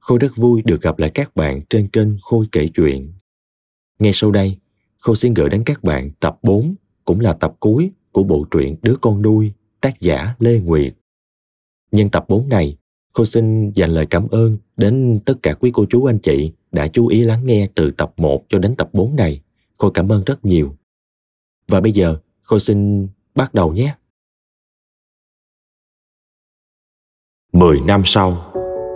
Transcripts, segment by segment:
Khôi rất vui được gặp lại các bạn trên kênh Khôi kể chuyện. Ngay sau đây, Khôi xin gửi đến các bạn tập 4, cũng là tập cuối của bộ truyện Đứa con nuôi, tác giả Lê Nguyệt. Nhân tập 4 này, Khôi xin dành lời cảm ơn đến tất cả quý cô chú anh chị đã chú ý lắng nghe từ tập 1 cho đến tập 4 này. Khôi cảm ơn rất nhiều. Và bây giờ, Khôi xin bắt đầu nhé. 10 năm sau.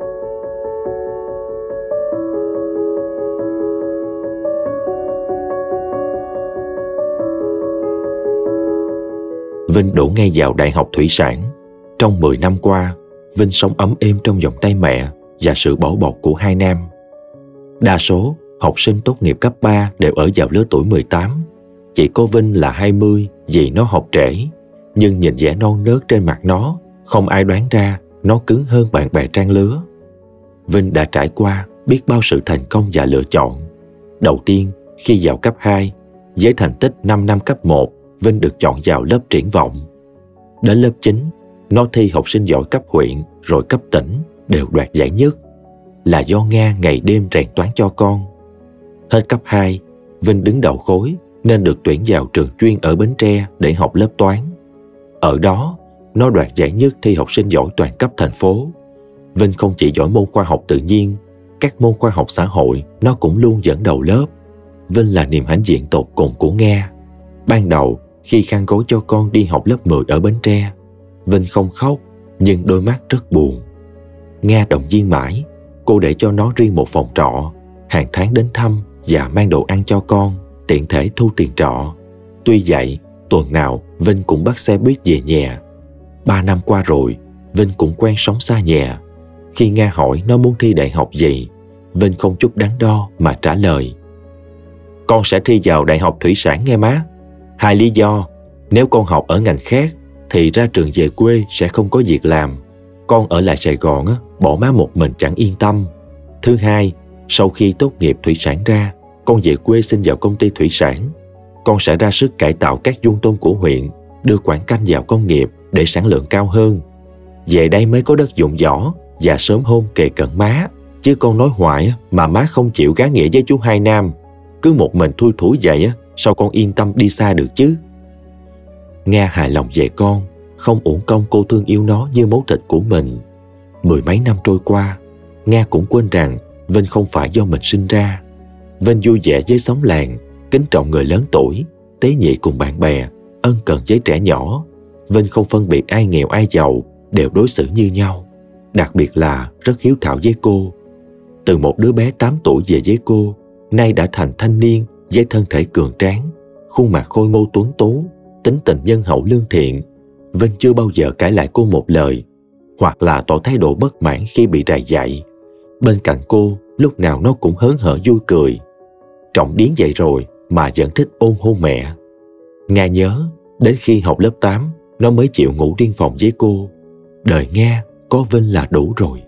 Vinh đổ ngay vào Đại học Thủy sản. Trong 10 năm qua, Vinh sống ấm êm trong vòng tay mẹ và sự bảo bọc của hai nam. Đa số học sinh tốt nghiệp cấp 3 đều ở vào lứa tuổi 18. Chỉ có Vinh là 20 vì nó học trễ, nhưng nhìn vẻ non nớt trên mặt nó, không ai đoán ra nó cứng hơn bạn bè trang lứa. Vinh đã trải qua biết bao sự thành công và lựa chọn. Đầu tiên, khi vào cấp 2, với thành tích 5 năm cấp 1, Vinh được chọn vào lớp triển vọng. Đến lớp 9, nó thi học sinh giỏi cấp huyện rồi cấp tỉnh đều đoạt giải nhất, là do Nga ngày đêm rèn toán cho con. Hết cấp 2, Vinh đứng đầu khối nên được tuyển vào trường chuyên ở Bến Tre để học lớp toán. Ở đó, nó đoạt giải nhất thi học sinh giỏi toàn cấp thành phố. Vinh không chỉ giỏi môn khoa học tự nhiên, các môn khoa học xã hội nó cũng luôn dẫn đầu lớp. Vinh là niềm hãnh diện tột cùng của Nga. Ban đầu, khi khăn gói cho con đi học lớp 10 ở Bến Tre, Vinh không khóc, nhưng đôi mắt rất buồn. Nga động viên mãi, cô để cho nó riêng một phòng trọ, hàng tháng đến thăm và mang đồ ăn cho con, tiện thể thu tiền trọ. Tuy vậy, tuần nào Vinh cũng bắt xe buýt về nhà. 3 năm qua rồi, Vinh cũng quen sống xa nhà. Khi Nga hỏi nó muốn thi đại học gì, Vinh không chút đắn đo mà trả lời: "Con sẽ thi vào Đại học Thủy sản nghe má. 2 lý do: nếu con học ở ngành khác thì ra trường về quê sẽ không có việc làm. Con ở lại Sài Gòn bỏ má một mình chẳng yên tâm. Thứ hai, sau khi tốt nghiệp thủy sản ra, con về quê xin vào công ty thủy sản. Con sẽ ra sức cải tạo các vuông tôm của huyện, đưa Quảng Canh vào công nghiệp để sản lượng cao hơn. Về đây mới có đất dụng võ và sớm hôn kề cận má. Chứ con nói hoài mà má không chịu gán nghĩa với chú Hai Nam. Cứ một mình thui thủi vậy sao con yên tâm đi xa được chứ?" Nga hài lòng về con, không uổng công cô thương yêu nó như máu thịt của mình. 10 mấy năm trôi qua, Nga cũng quên rằng Vinh không phải do mình sinh ra. Vinh vui vẻ với xóm làng, kính trọng người lớn tuổi, tế nhị cùng bạn bè, ân cần với trẻ nhỏ. Vinh không phân biệt ai nghèo ai giàu, đều đối xử như nhau. Đặc biệt là rất hiếu thảo với cô. Từ một đứa bé 8 tuổi về với cô, nay đã thành thanh niên với thân thể cường tráng, khuôn mặt khôi ngô tuấn tú, tính tình nhân hậu lương thiện. Vinh chưa bao giờ cãi lại cô một lời, hoặc là tỏ thái độ bất mãn khi bị rầy dạy. Bên cạnh cô, lúc nào nó cũng hớn hở vui cười. Trọng điến vậy rồi mà vẫn thích ôm hôn mẹ. Nga nhớ, đến khi học lớp 8, nó mới chịu ngủ riêng phòng với cô. Đời Nga có Vinh là đủ rồi.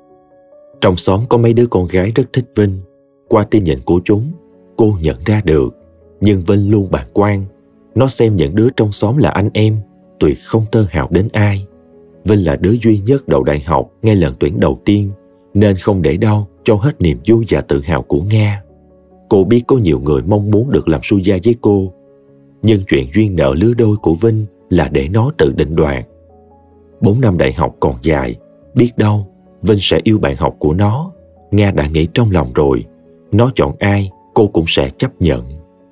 Trong xóm có mấy đứa con gái rất thích Vinh. Qua tin nhìn của chúng, cô nhận ra được. Nhưng Vinh luôn bàng quan. Nó xem những đứa trong xóm là anh em, tuyệt không tơ hào đến ai. Vinh là đứa duy nhất đậu đại học ngay lần tuyển đầu tiên, nên không để đâu cho hết niềm vui và tự hào của Nga. Cô biết có nhiều người mong muốn được làm su gia với cô, nhưng chuyện duyên nợ lứa đôi của Vinh là để nó tự định đoạt. 4 năm đại học còn dài, biết đâu Vinh sẽ yêu bạn học của nó. Nga đã nghĩ trong lòng rồi, nó chọn ai cô cũng sẽ chấp nhận.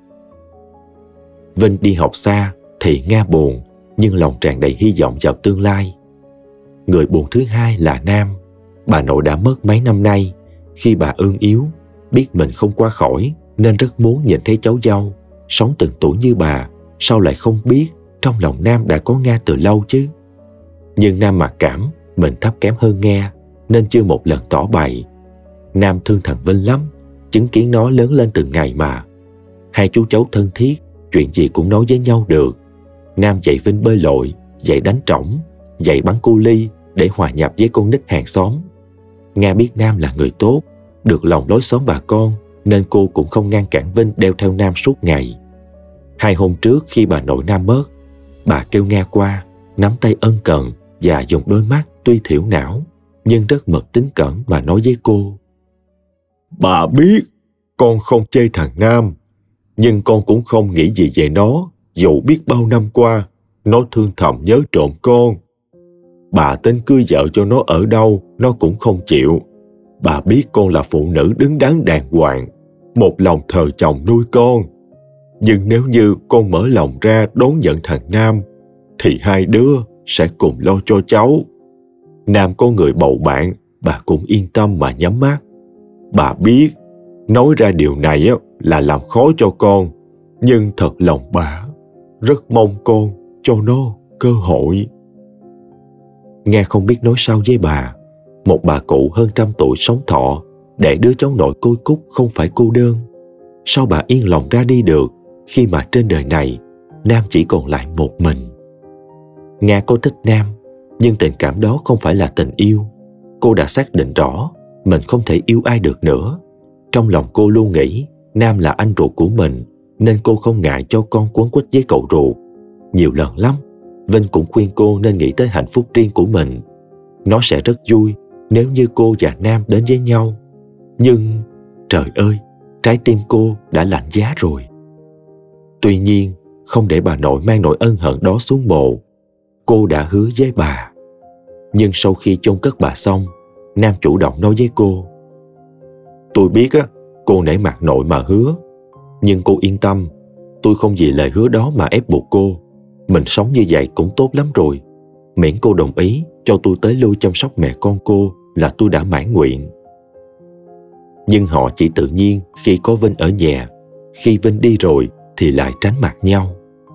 Vinh đi học xa thì Nga buồn, nhưng lòng tràn đầy hy vọng vào tương lai. Người buồn thứ hai là Nam. Bà nội đã mất mấy năm nay. Khi bà ương yếu, biết mình không qua khỏi nên rất muốn nhìn thấy cháu dâu sống từng tuổi như bà. Sao lại không biết trong lòng Nam đã có Nga từ lâu chứ? Nhưng Nam mặc cảm mình thấp kém hơn Nga nên chưa một lần tỏ bày. Nam thương thằng Vinh lắm, chứng kiến nó lớn lên từng ngày mà. Hai chú cháu thân thiết, chuyện gì cũng nói với nhau được. Nam dạy Vinh bơi lội, dạy đánh trỏng, dạy bắn cu ly để hòa nhập với con nít hàng xóm. Nga biết Nam là người tốt, được lòng lối xóm bà con, nên cô cũng không ngăn cản Vinh đeo theo Nam suốt ngày. 2 hôm trước khi bà nội Nam mất, bà kêu Nga qua, nắm tay ân cần và dùng đôi mắt tuy thiểu não nhưng rất mật tín cẩn mà nói với cô. Bà biết con không chê thằng Nam, nhưng con cũng không nghĩ gì về nó, dù biết bao năm qua nó thương thầm nhớ trộm con. Bà tính cưới vợ cho nó ở đâu nó cũng không chịu. Bà biết con là phụ nữ đứng đắn đàng hoàng, một lòng thờ chồng nuôi con. Nhưng nếu như con mở lòng ra đón nhận thằng Nam, thì hai đứa sẽ cùng lo cho cháu. Nam có người bầu bạn, bà cũng yên tâm mà nhắm mắt. Bà biết nói ra điều này là làm khó cho con, nhưng thật lòng bà rất mong con cho nó cơ hội. Nghe không biết nói sao với bà. Một bà cụ hơn 100 tuổi sống thọ, để đứa cháu nội côi cút không phải cô đơn. Sao bà yên lòng ra đi được, khi mà trên đời này Nam chỉ còn lại một mình? Nga cô thích Nam, nhưng tình cảm đó không phải là tình yêu. Cô đã xác định rõ mình không thể yêu ai được nữa. Trong lòng cô luôn nghĩ Nam là anh ruột của mình, nên cô không ngại cho con quấn quýt với cậu ruột. Nhiều lần lắm, Vinh cũng khuyên cô nên nghĩ tới hạnh phúc riêng của mình. Nó sẽ rất vui nếu như cô và Nam đến với nhau. Nhưng trời ơi, trái tim cô đã lạnh giá rồi. Tuy nhiên, không để bà nội mang nỗi ân hận đó xuống mồ, cô đã hứa với bà. Nhưng sau khi chôn cất bà xong, Nam chủ động nói với cô: Tôi biết cô nể mặt nội mà hứa, nhưng cô yên tâm, tôi không vì lời hứa đó mà ép buộc cô. Mình sống như vậy cũng tốt lắm rồi. Miễn cô đồng ý cho tôi tới lui chăm sóc mẹ con cô là tôi đã mãn nguyện. Nhưng họ chỉ tự nhiên khi có Vinh ở nhà. Khi Vinh đi rồi thì lại tránh mặt nhau.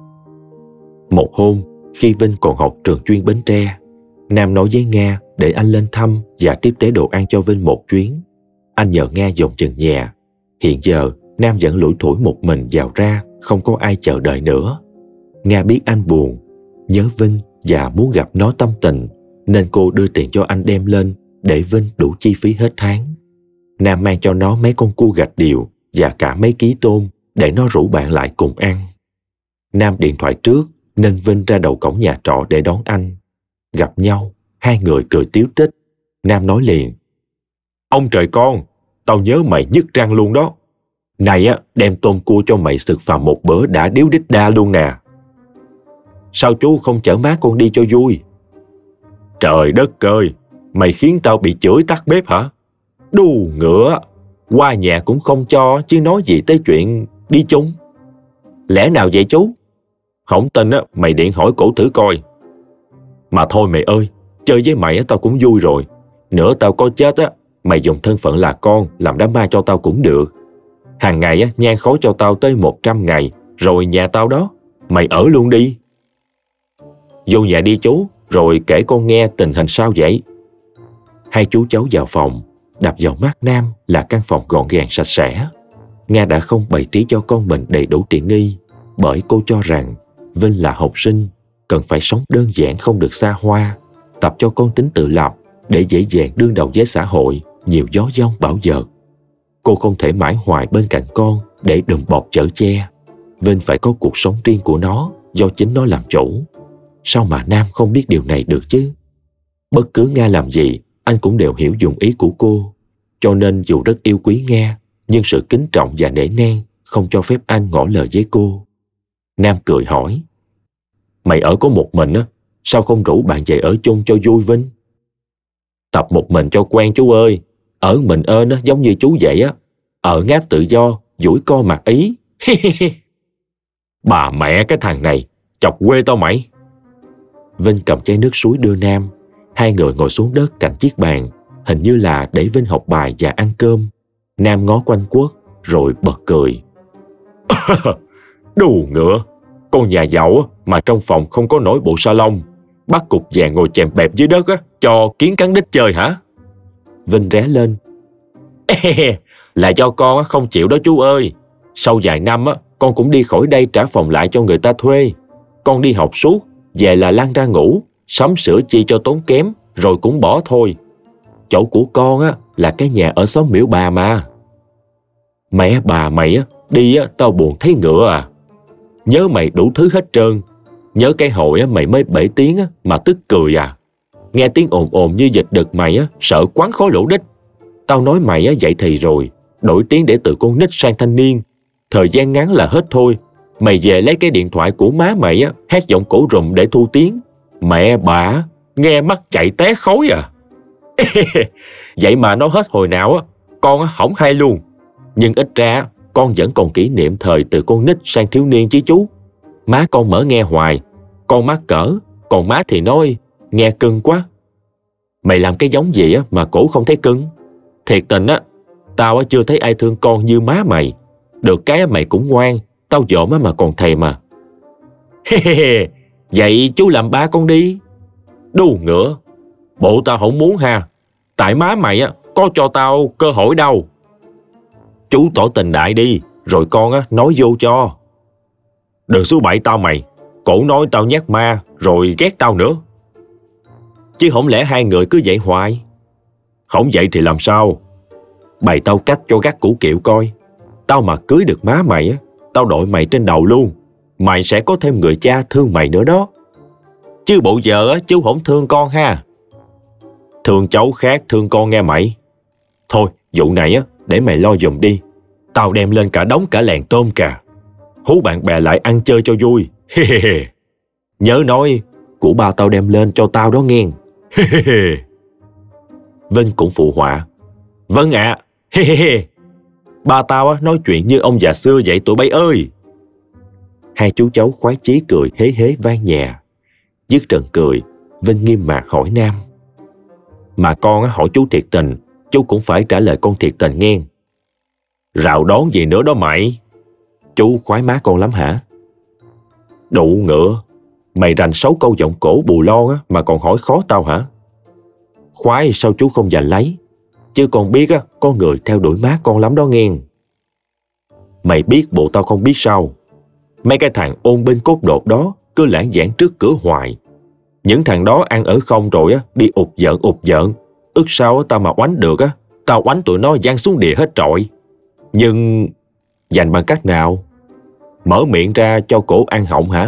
Một hôm, khi Vinh còn học trường chuyên Bến Tre, Nam nói với Nga để anh lên thăm và tiếp tế đồ ăn cho Vinh một chuyến. Anh nhờ Nga dọn chừng nhà. Hiện giờ Nam vẫn lủi thủi một mình vào ra, không có ai chờ đợi nữa. Nga biết anh buồn, nhớ Vinh và muốn gặp nó tâm tình, nên cô đưa tiền cho anh đem lên để Vinh đủ chi phí hết tháng. Nam mang cho nó mấy con cua gạch điều và cả mấy ký tôm để nó rủ bạn lại cùng ăn. Nam điện thoại trước nên Vinh ra đầu cổng nhà trọ để đón anh. Gặp nhau, hai người cười tíu tích. Nam nói liền: Ông trời con, tao nhớ mày nhức răng luôn đó. Này đem tôm cua cho mày sực phàm một bữa đã điếu đít đa luôn nè. Sao chú không chở má con đi cho vui? Trời đất ơi, mày khiến tao bị chửi tắt bếp hả? Đù ngựa, qua nhà cũng không cho, chứ nói gì tới chuyện đi chung. Lẽ nào vậy chú? Không tin mày điện hỏi cổ thử coi. Mà thôi mày ơi, chơi với mày tao cũng vui rồi. Nữa tao có chết mày dùng thân phận là con làm đám ma cho tao cũng được. Hàng ngày nhang khói cho tao tới 100 ngày, rồi nhà tao đó, mày ở luôn đi. Vô nhà đi chú, rồi kể con nghe tình hình sao vậy. Hai chú cháu vào phòng. Đập vào mắt Nam là căn phòng gọn gàng sạch sẽ. Nga đã không bày trí cho con mình đầy đủ tiện nghi, bởi cô cho rằng Vinh là học sinh, cần phải sống đơn giản không được xa hoa, tập cho con tính tự lập để dễ dàng đương đầu với xã hội nhiều gió giông bão dợt. Cô không thể mãi hoài bên cạnh con để đùm bọc chở che. Vinh phải có cuộc sống riêng của nó do chính nó làm chủ. Sao mà Nam không biết điều này được chứ? Bất cứ Nga làm gì, anh cũng đều hiểu dụng ý của cô. Cho nên dù rất yêu quý Nga, nhưng sự kính trọng và nể nang không cho phép anh ngỏ lời với cô. Nam cười hỏi: Mày ở có một mình sao không rủ bạn về ở chung cho vui Vinh? Tập một mình cho quen chú ơi. Ở mình ơn giống như chú vậy ở ngáp tự do, duỗi co mặt ý. Bà mẹ cái thằng này, chọc quê tao mày. Vinh cầm chai nước suối đưa Nam. Hai người ngồi xuống đất cạnh chiếc bàn, hình như là để Vinh học bài và ăn cơm. Nam ngó quanh quất rồi bật cười. Đù ngựa, con nhà giàu mà trong phòng không có nổi bộ salon, bắt cục vàng ngồi chèm bẹp dưới đất cho kiến cắn đít chơi hả? Vinh ré lên. Là do con không chịu đó chú ơi. Sau vài năm con cũng đi khỏi đây trả phòng lại cho người ta thuê. Con đi học suốt, về là lăn ra ngủ, sắm sửa chi cho tốn kém, rồi cũng bỏ thôi. Chỗ của con là cái nhà ở xóm Miễu Bà mà. Mẹ bà mày đi tao buồn thấy ngựa à. Nhớ mày đủ thứ hết trơn. Nhớ cái hồi mày mới 7 tiếng mà tức cười à. Nghe tiếng ồn ồn như dịch đực mày sợ quán khó lỗ đít. Tao nói mày dậy thì rồi, đổi tiếng để từ con nít sang thanh niên. Thời gian ngắn là hết thôi. Mày về lấy cái điện thoại của má mày á, hát giọng cổ rùm để thu tiếng. Mẹ bà, nghe mắt chạy té khói à. Vậy mà nó hết hồi nào á, con á hổng hay luôn. Nhưng ít ra con vẫn còn kỷ niệm thời từ con nít sang thiếu niên chứ chú. Má con mở nghe hoài, con mắc cỡ, còn má thì nói nghe cưng quá. Mày làm cái giống gì á mà cổ không thấy cưng? Thiệt tình á, tao á chưa thấy ai thương con như má mày. Được cái mày cũng ngoan, tao dỗ má mà còn thèm mà. Vậy chú làm ba con đi. Đù ngựa, bộ tao không muốn ha. Tại má mày á có cho tao cơ hội đâu. Chú tỏ tình đại đi, rồi con á nói vô cho. Đừng số bậy tao mày. Cổ nói tao nhát ma, rồi ghét tao nữa. Chứ không lẽ hai người cứ vậy hoài? Không vậy thì làm sao? Bày tao cách cho gắt củ kiệu coi. Tao mà cưới được má mày á, tao đội mày trên đầu luôn. Mày sẽ có thêm người cha thương mày nữa đó. Chứ bộ giờ á, chú không thương con ha. Thương cháu khác thương con nghe mày. Thôi, vụ này á, để mày lo giùm đi. Tao đem lên cả đống cả làng tôm cà. Hú bạn bè lại ăn chơi cho vui. Nhớ nói, của ba tao đem lên cho tao đó nghe. Vinh cũng phụ họa. Vâng ạ. Ba tao á, nói chuyện như ông già xưa vậy tụi bay ơi. Hai chú cháu khoái chí cười hế hế vang nhà. Dứt trận cười, Vinh nghiêm mặt hỏi Nam. Mà con á, hỏi chú thiệt tình, chú cũng phải trả lời con thiệt tình nghe. Rào đón gì nữa đó mày? Chú khoái má con lắm hả? Đụ ngựa, mày rành 6 câu giọng cổ bù lon á, mà còn hỏi khó tao hả? Khoái sao chú không giành lấy? Chứ con biết á, có người theo đuổi má con lắm đó nghe. Mày biết bộ tao không biết sao? Mấy cái thằng ôn binh cốt đột đó cứ lãng vãng trước cửa hoài. Những thằng đó ăn ở không rồi á, đi ụt giận. Ước sao á, tao mà oánh được á, tao oánh tụi nó giăng xuống địa hết trọi. Nhưng giành bằng cách nào? Mở miệng ra cho cổ ăn họng hả?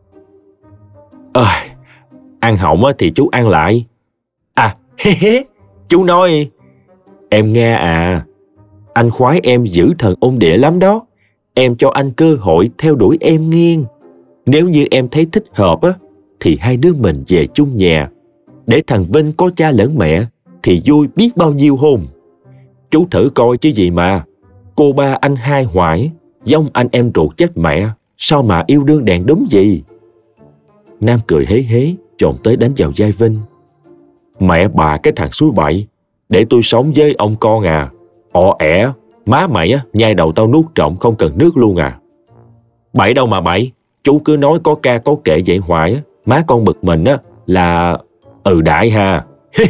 Ăn họng á thì chú ăn lại. À, chú nói. Em nghe à, anh khoái em giữ thần ôn địa lắm đó. Em cho anh cơ hội theo đuổi em nghiêng. Nếu như em thấy thích hợp á, thì hai đứa mình về chung nhà. Để thằng Vinh có cha lẫn mẹ thì vui biết bao nhiêu hôn. Chú thử coi chứ gì mà. Cô ba anh hai hoài, giống anh em ruột chết mẹ, sao mà yêu đương đàn đúng gì? Nam cười hế hế, chồm tới đánh vào vai Vinh. Mẹ bà cái thằng suối bậy, để tôi sống với ông con à? Ẻ, má mày á, nhai đầu tao nuốt trộm không cần nước luôn à? Bậy đâu mà bậy, chú cứ nói có ca có kệ vậy hoài á, má con bực mình á là đại ha.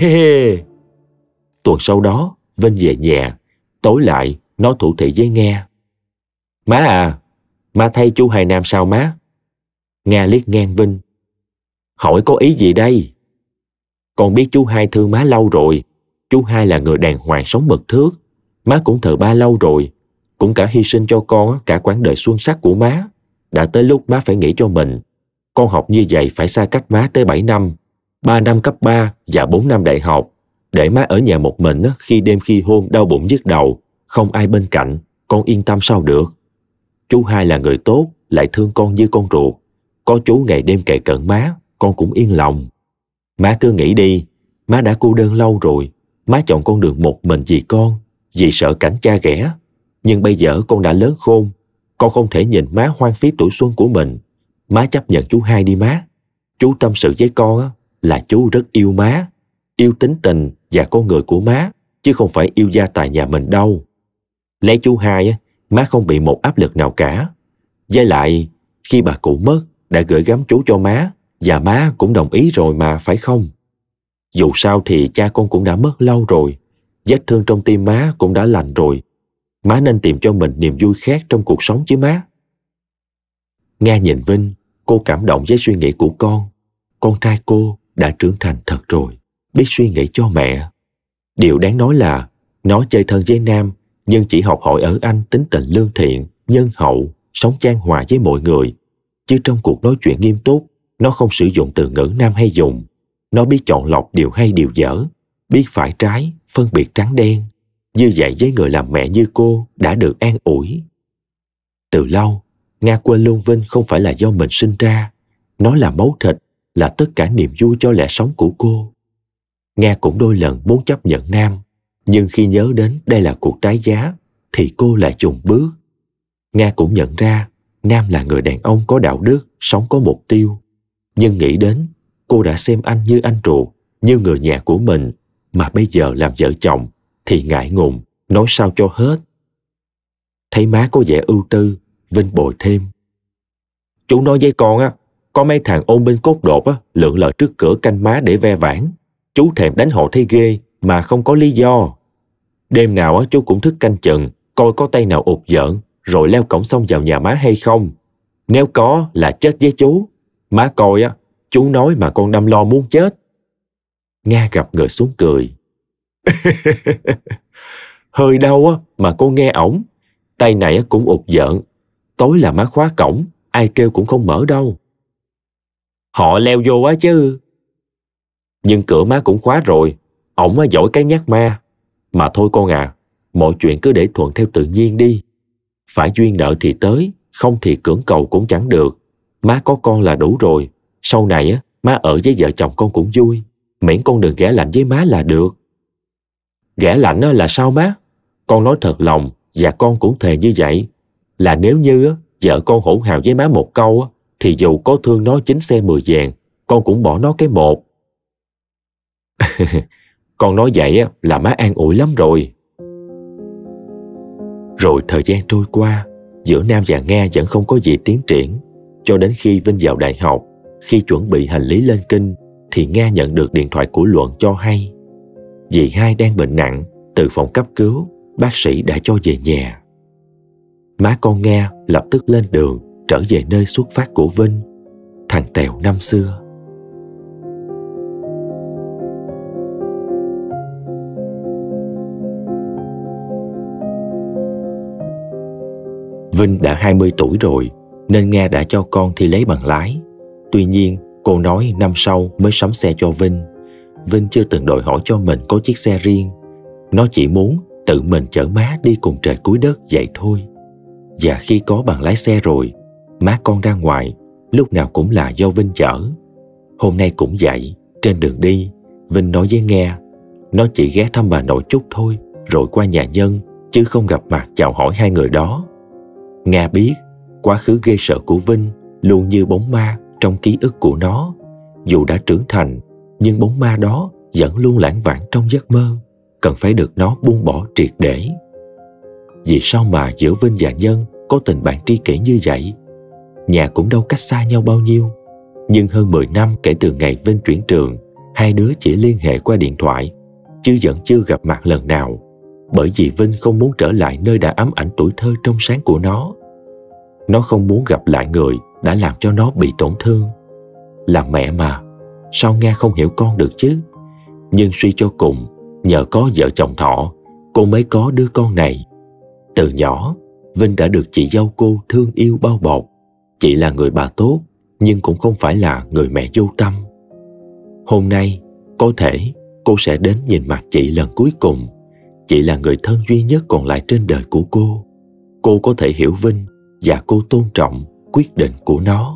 Tuần sau đó, Vinh về nhà, tối lại nó thủ thị với Nghe. Má à, má thấy chú Hai Nam sao má? Nghe liếc ngang Vinh. Hỏi có ý gì đây? Con biết chú Hai thương má lâu rồi. Chú Hai là người đàng hoàng sống mực thước. Má cũng thờ ba lâu rồi, cũng cả hy sinh cho con cả quãng đời xuân sắc của má. Đã tới lúc má phải nghĩ cho mình. Con học như vậy phải xa cách má tới 7 năm, 3 năm cấp 3 và 4 năm đại học. Để má ở nhà một mình khi đêm khi hôm đau bụng nhức đầu, không ai bên cạnh, con yên tâm sao được. Chú Hai là người tốt, lại thương con như con ruột. Có chú ngày đêm kề cận má, con cũng yên lòng. Má cứ nghĩ đi, má đã cô đơn lâu rồi. Má chọn con đường một mình vì con, vì sợ cảnh cha ghẻ. Nhưng bây giờ con đã lớn khôn, con không thể nhìn má hoang phí tuổi xuân của mình. Má chấp nhận chú Hai đi má. Chú tâm sự với con là chú rất yêu má, yêu tính tình và con người của má, chứ không phải yêu gia tài nhà mình đâu. Lấy chú Hai má không bị một áp lực nào cả. Với lại, khi bà cụ mất, đã gửi gắm chú cho má, và má cũng đồng ý rồi mà, phải không? Dù sao thì cha con cũng đã mất lâu rồi, vết thương trong tim má cũng đã lành rồi. Má nên tìm cho mình niềm vui khác trong cuộc sống chứ má. Nghe nhìn Vinh, cô cảm động với suy nghĩ của con. Con trai cô đã trưởng thành thật rồi, biết suy nghĩ cho mẹ. Điều đáng nói là nó chơi thân với Nam, nhưng chỉ học hỏi ở anh tính tình lương thiện, nhân hậu, sống chan hòa với mọi người. Chứ trong cuộc nói chuyện nghiêm túc, nó không sử dụng từ ngữ Nam hay dùng. Nó biết chọn lọc điều hay điều dở, biết phải trái, phân biệt trắng đen. Như vậy với người làm mẹ như cô đã được an ủi. Từ lâu, Nga quên luôn Vinh không phải là do mình sinh ra. Nó là máu thịt, là tất cả niềm vui cho lẽ sống của cô. Nga cũng đôi lần muốn chấp nhận Nam, nhưng khi nhớ đến đây là cuộc tái giá, thì cô lại chùn bước. Nga cũng nhận ra Nam là người đàn ông có đạo đức, sống có mục tiêu. Nhưng nghĩ đến cô đã xem anh như anh ruột, như người nhà của mình, mà bây giờ làm vợ chồng thì ngại ngùng, nói sao cho hết. Thấy má có vẻ ưu tư, Vinh bồi thêm. Chú nói với con á, có mấy thằng ôn binh cốt đột á, lượn lờ trước cửa canh má để ve vãn. Chú thèm đánh họ thấy ghê mà không có lý do. Đêm nào á chú cũng thức canh chừng, coi có tay nào ụt giỡn, rồi leo cổng xông vào nhà má hay không. Nếu có là chết với chú. Má coi á, chú nói mà con đâm lo muốn chết. Nga gập người xuống cười. Hơi đau á mà cô nghe ổng. Tay này cũng ụt giỡn. Tối là má khóa cổng, ai kêu cũng không mở đâu. Họ leo vô á chứ. Nhưng cửa má cũng khóa rồi. Ổng á giỏi cái nhát ma. Mà thôi con à, mọi chuyện cứ để thuận theo tự nhiên đi. Phải duyên nợ thì tới, không thì cưỡng cầu cũng chẳng được. Má có con là đủ rồi. Sau này á, má ở với vợ chồng con cũng vui. Miễn con đừng ghẻ lạnh với má là được. Ghẻ lạnh á là sao má? Con nói thật lòng, và con cũng thề như vậy. Là nếu như á, vợ con hỗn hào với má một câu á, thì dù có thương nó 9 xe 10 vàng, con cũng bỏ nó cái một. Con nói vậy á, là má an ủi lắm rồi. Rồi thời gian trôi qua, giữa Nam và Nga vẫn không có gì tiến triển. Cho đến khi Vinh vào đại học, khi chuẩn bị hành lý lên Kinh, thì Nga nhận được điện thoại của Luận cho hay dì hai đang bệnh nặng, từ phòng cấp cứu, bác sĩ đã cho về nhà. Má con Nga lập tức lên đường trở về nơi xuất phát của Vinh, thằng Tèo năm xưa. Vinh đã 20 tuổi rồi, nên Nga đã cho con thi lấy bằng lái. Tuy nhiên, cô nói năm sau mới sắm xe cho Vinh. Vinh chưa từng đòi hỏi cho mình có chiếc xe riêng. Nó chỉ muốn tự mình chở má đi cùng trời cuối đất vậy thôi. Và khi có bằng lái xe rồi, má con ra ngoài, lúc nào cũng là do Vinh chở. Hôm nay cũng vậy, trên đường đi, Vinh nói với Nga, nó chỉ ghé thăm bà nội chút thôi, rồi qua nhà Nhân, chứ không gặp mặt chào hỏi hai người đó. Nga biết, quá khứ ghê sợ của Vinh luôn như bóng ma trong ký ức của nó. Dù đã trưởng thành, nhưng bóng ma đó vẫn luôn lãng vảng trong giấc mơ, cần phải được nó buông bỏ triệt để. Vì sao mà giữa Vinh và Nhân có tình bạn tri kỷ như vậy? Nhà cũng đâu cách xa nhau bao nhiêu. Nhưng hơn 10 năm kể từ ngày Vinh chuyển trường, hai đứa chỉ liên hệ qua điện thoại, chứ vẫn chưa gặp mặt lần nào. Bởi vì Vinh không muốn trở lại nơi đã ám ảnh tuổi thơ trong sáng của nó. Nó không muốn gặp lại người đã làm cho nó bị tổn thương. Là mẹ mà, sao Nga không hiểu con được chứ? Nhưng suy cho cùng, nhờ có vợ chồng Thọ, cô mới có đứa con này. Từ nhỏ, Vinh đã được chị dâu cô thương yêu bao bọc. Chị là người bà tốt, nhưng cũng không phải là người mẹ vô tâm. Hôm nay, có thể cô sẽ đến nhìn mặt chị lần cuối cùng. Chị là người thân duy nhất còn lại trên đời của cô. Cô có thể hiểu Vinh và cô tôn trọng quyết định của nó.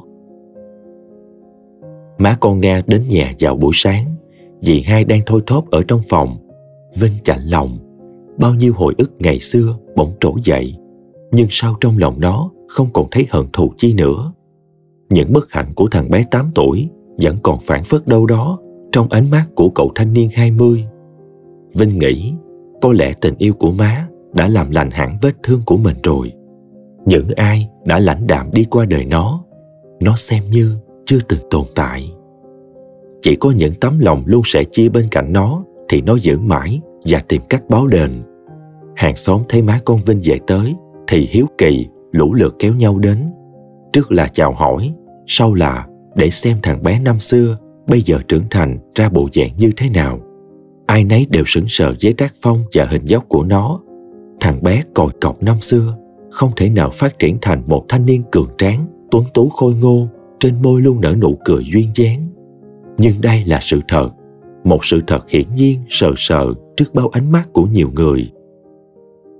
Má con Nga đến nhà vào buổi sáng. Dì hai đang thôi thóp ở trong phòng. Vinh chạnh lòng. Bao nhiêu hồi ức ngày xưa bỗng trỗi dậy. Nhưng sau trong lòng nó không còn thấy hận thù chi nữa. Những bất hạnh của thằng bé 8 tuổi vẫn còn phảng phất đâu đó trong ánh mắt của cậu thanh niên 20. Vinh nghĩ có lẽ tình yêu của má đã làm lành hẳn vết thương của mình rồi. Những ai đã lãnh đạm đi qua đời nó xem như chưa từng tồn tại. Chỉ có những tấm lòng luôn sẻ chia bên cạnh nó thì nó giữ mãi và tìm cách báo đền. Hàng xóm thấy má con Vinh về tới thì hiếu kỳ lũ lượt kéo nhau đến. Trước là chào hỏi, sau là để xem thằng bé năm xưa bây giờ trưởng thành ra bộ dạng như thế nào. Ai nấy đều sững sờ với tác phong và hình dáng của nó. Thằng bé còi cọc năm xưa không thể nào phát triển thành một thanh niên cường tráng, tuấn tú khôi ngô, trên môi luôn nở nụ cười duyên dáng. Nhưng đây là sự thật, một sự thật hiển nhiên sờ sờ trước bao ánh mắt của nhiều người.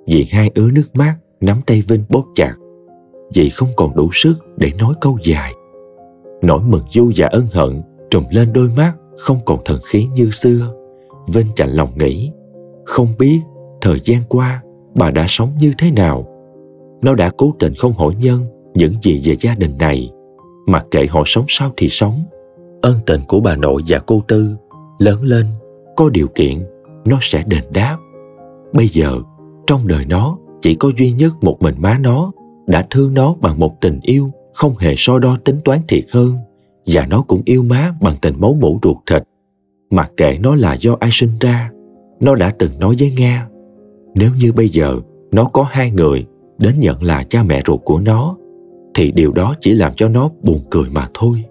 Dì hai ứa nước mắt, nắm tay Vinh bóp chặt. Dì không còn đủ sức để nói câu dài. Nỗi mừng vui và ân hận trùm lên đôi mắt, không còn thần khí như xưa. Vinh chạnh lòng nghĩ, không biết thời gian qua bà đã sống như thế nào. Nó đã cố tình không hỏi Nhân những gì về gia đình này, mặc kệ họ sống sao thì sống. Ân tình của bà nội và cô Tư lớn lên, có điều kiện nó sẽ đền đáp. Bây giờ trong đời nó chỉ có duy nhất một mình má nó đã thương nó bằng một tình yêu không hề so đo tính toán thiệt hơn, và nó cũng yêu má bằng tình máu mủ ruột thịt. Mặc kệ nó là do ai sinh ra, nó đã từng nói với Nga, nếu như bây giờ nó có hai người đến nhận là cha mẹ ruột của nó, thì điều đó chỉ làm cho nó buồn cười mà thôi.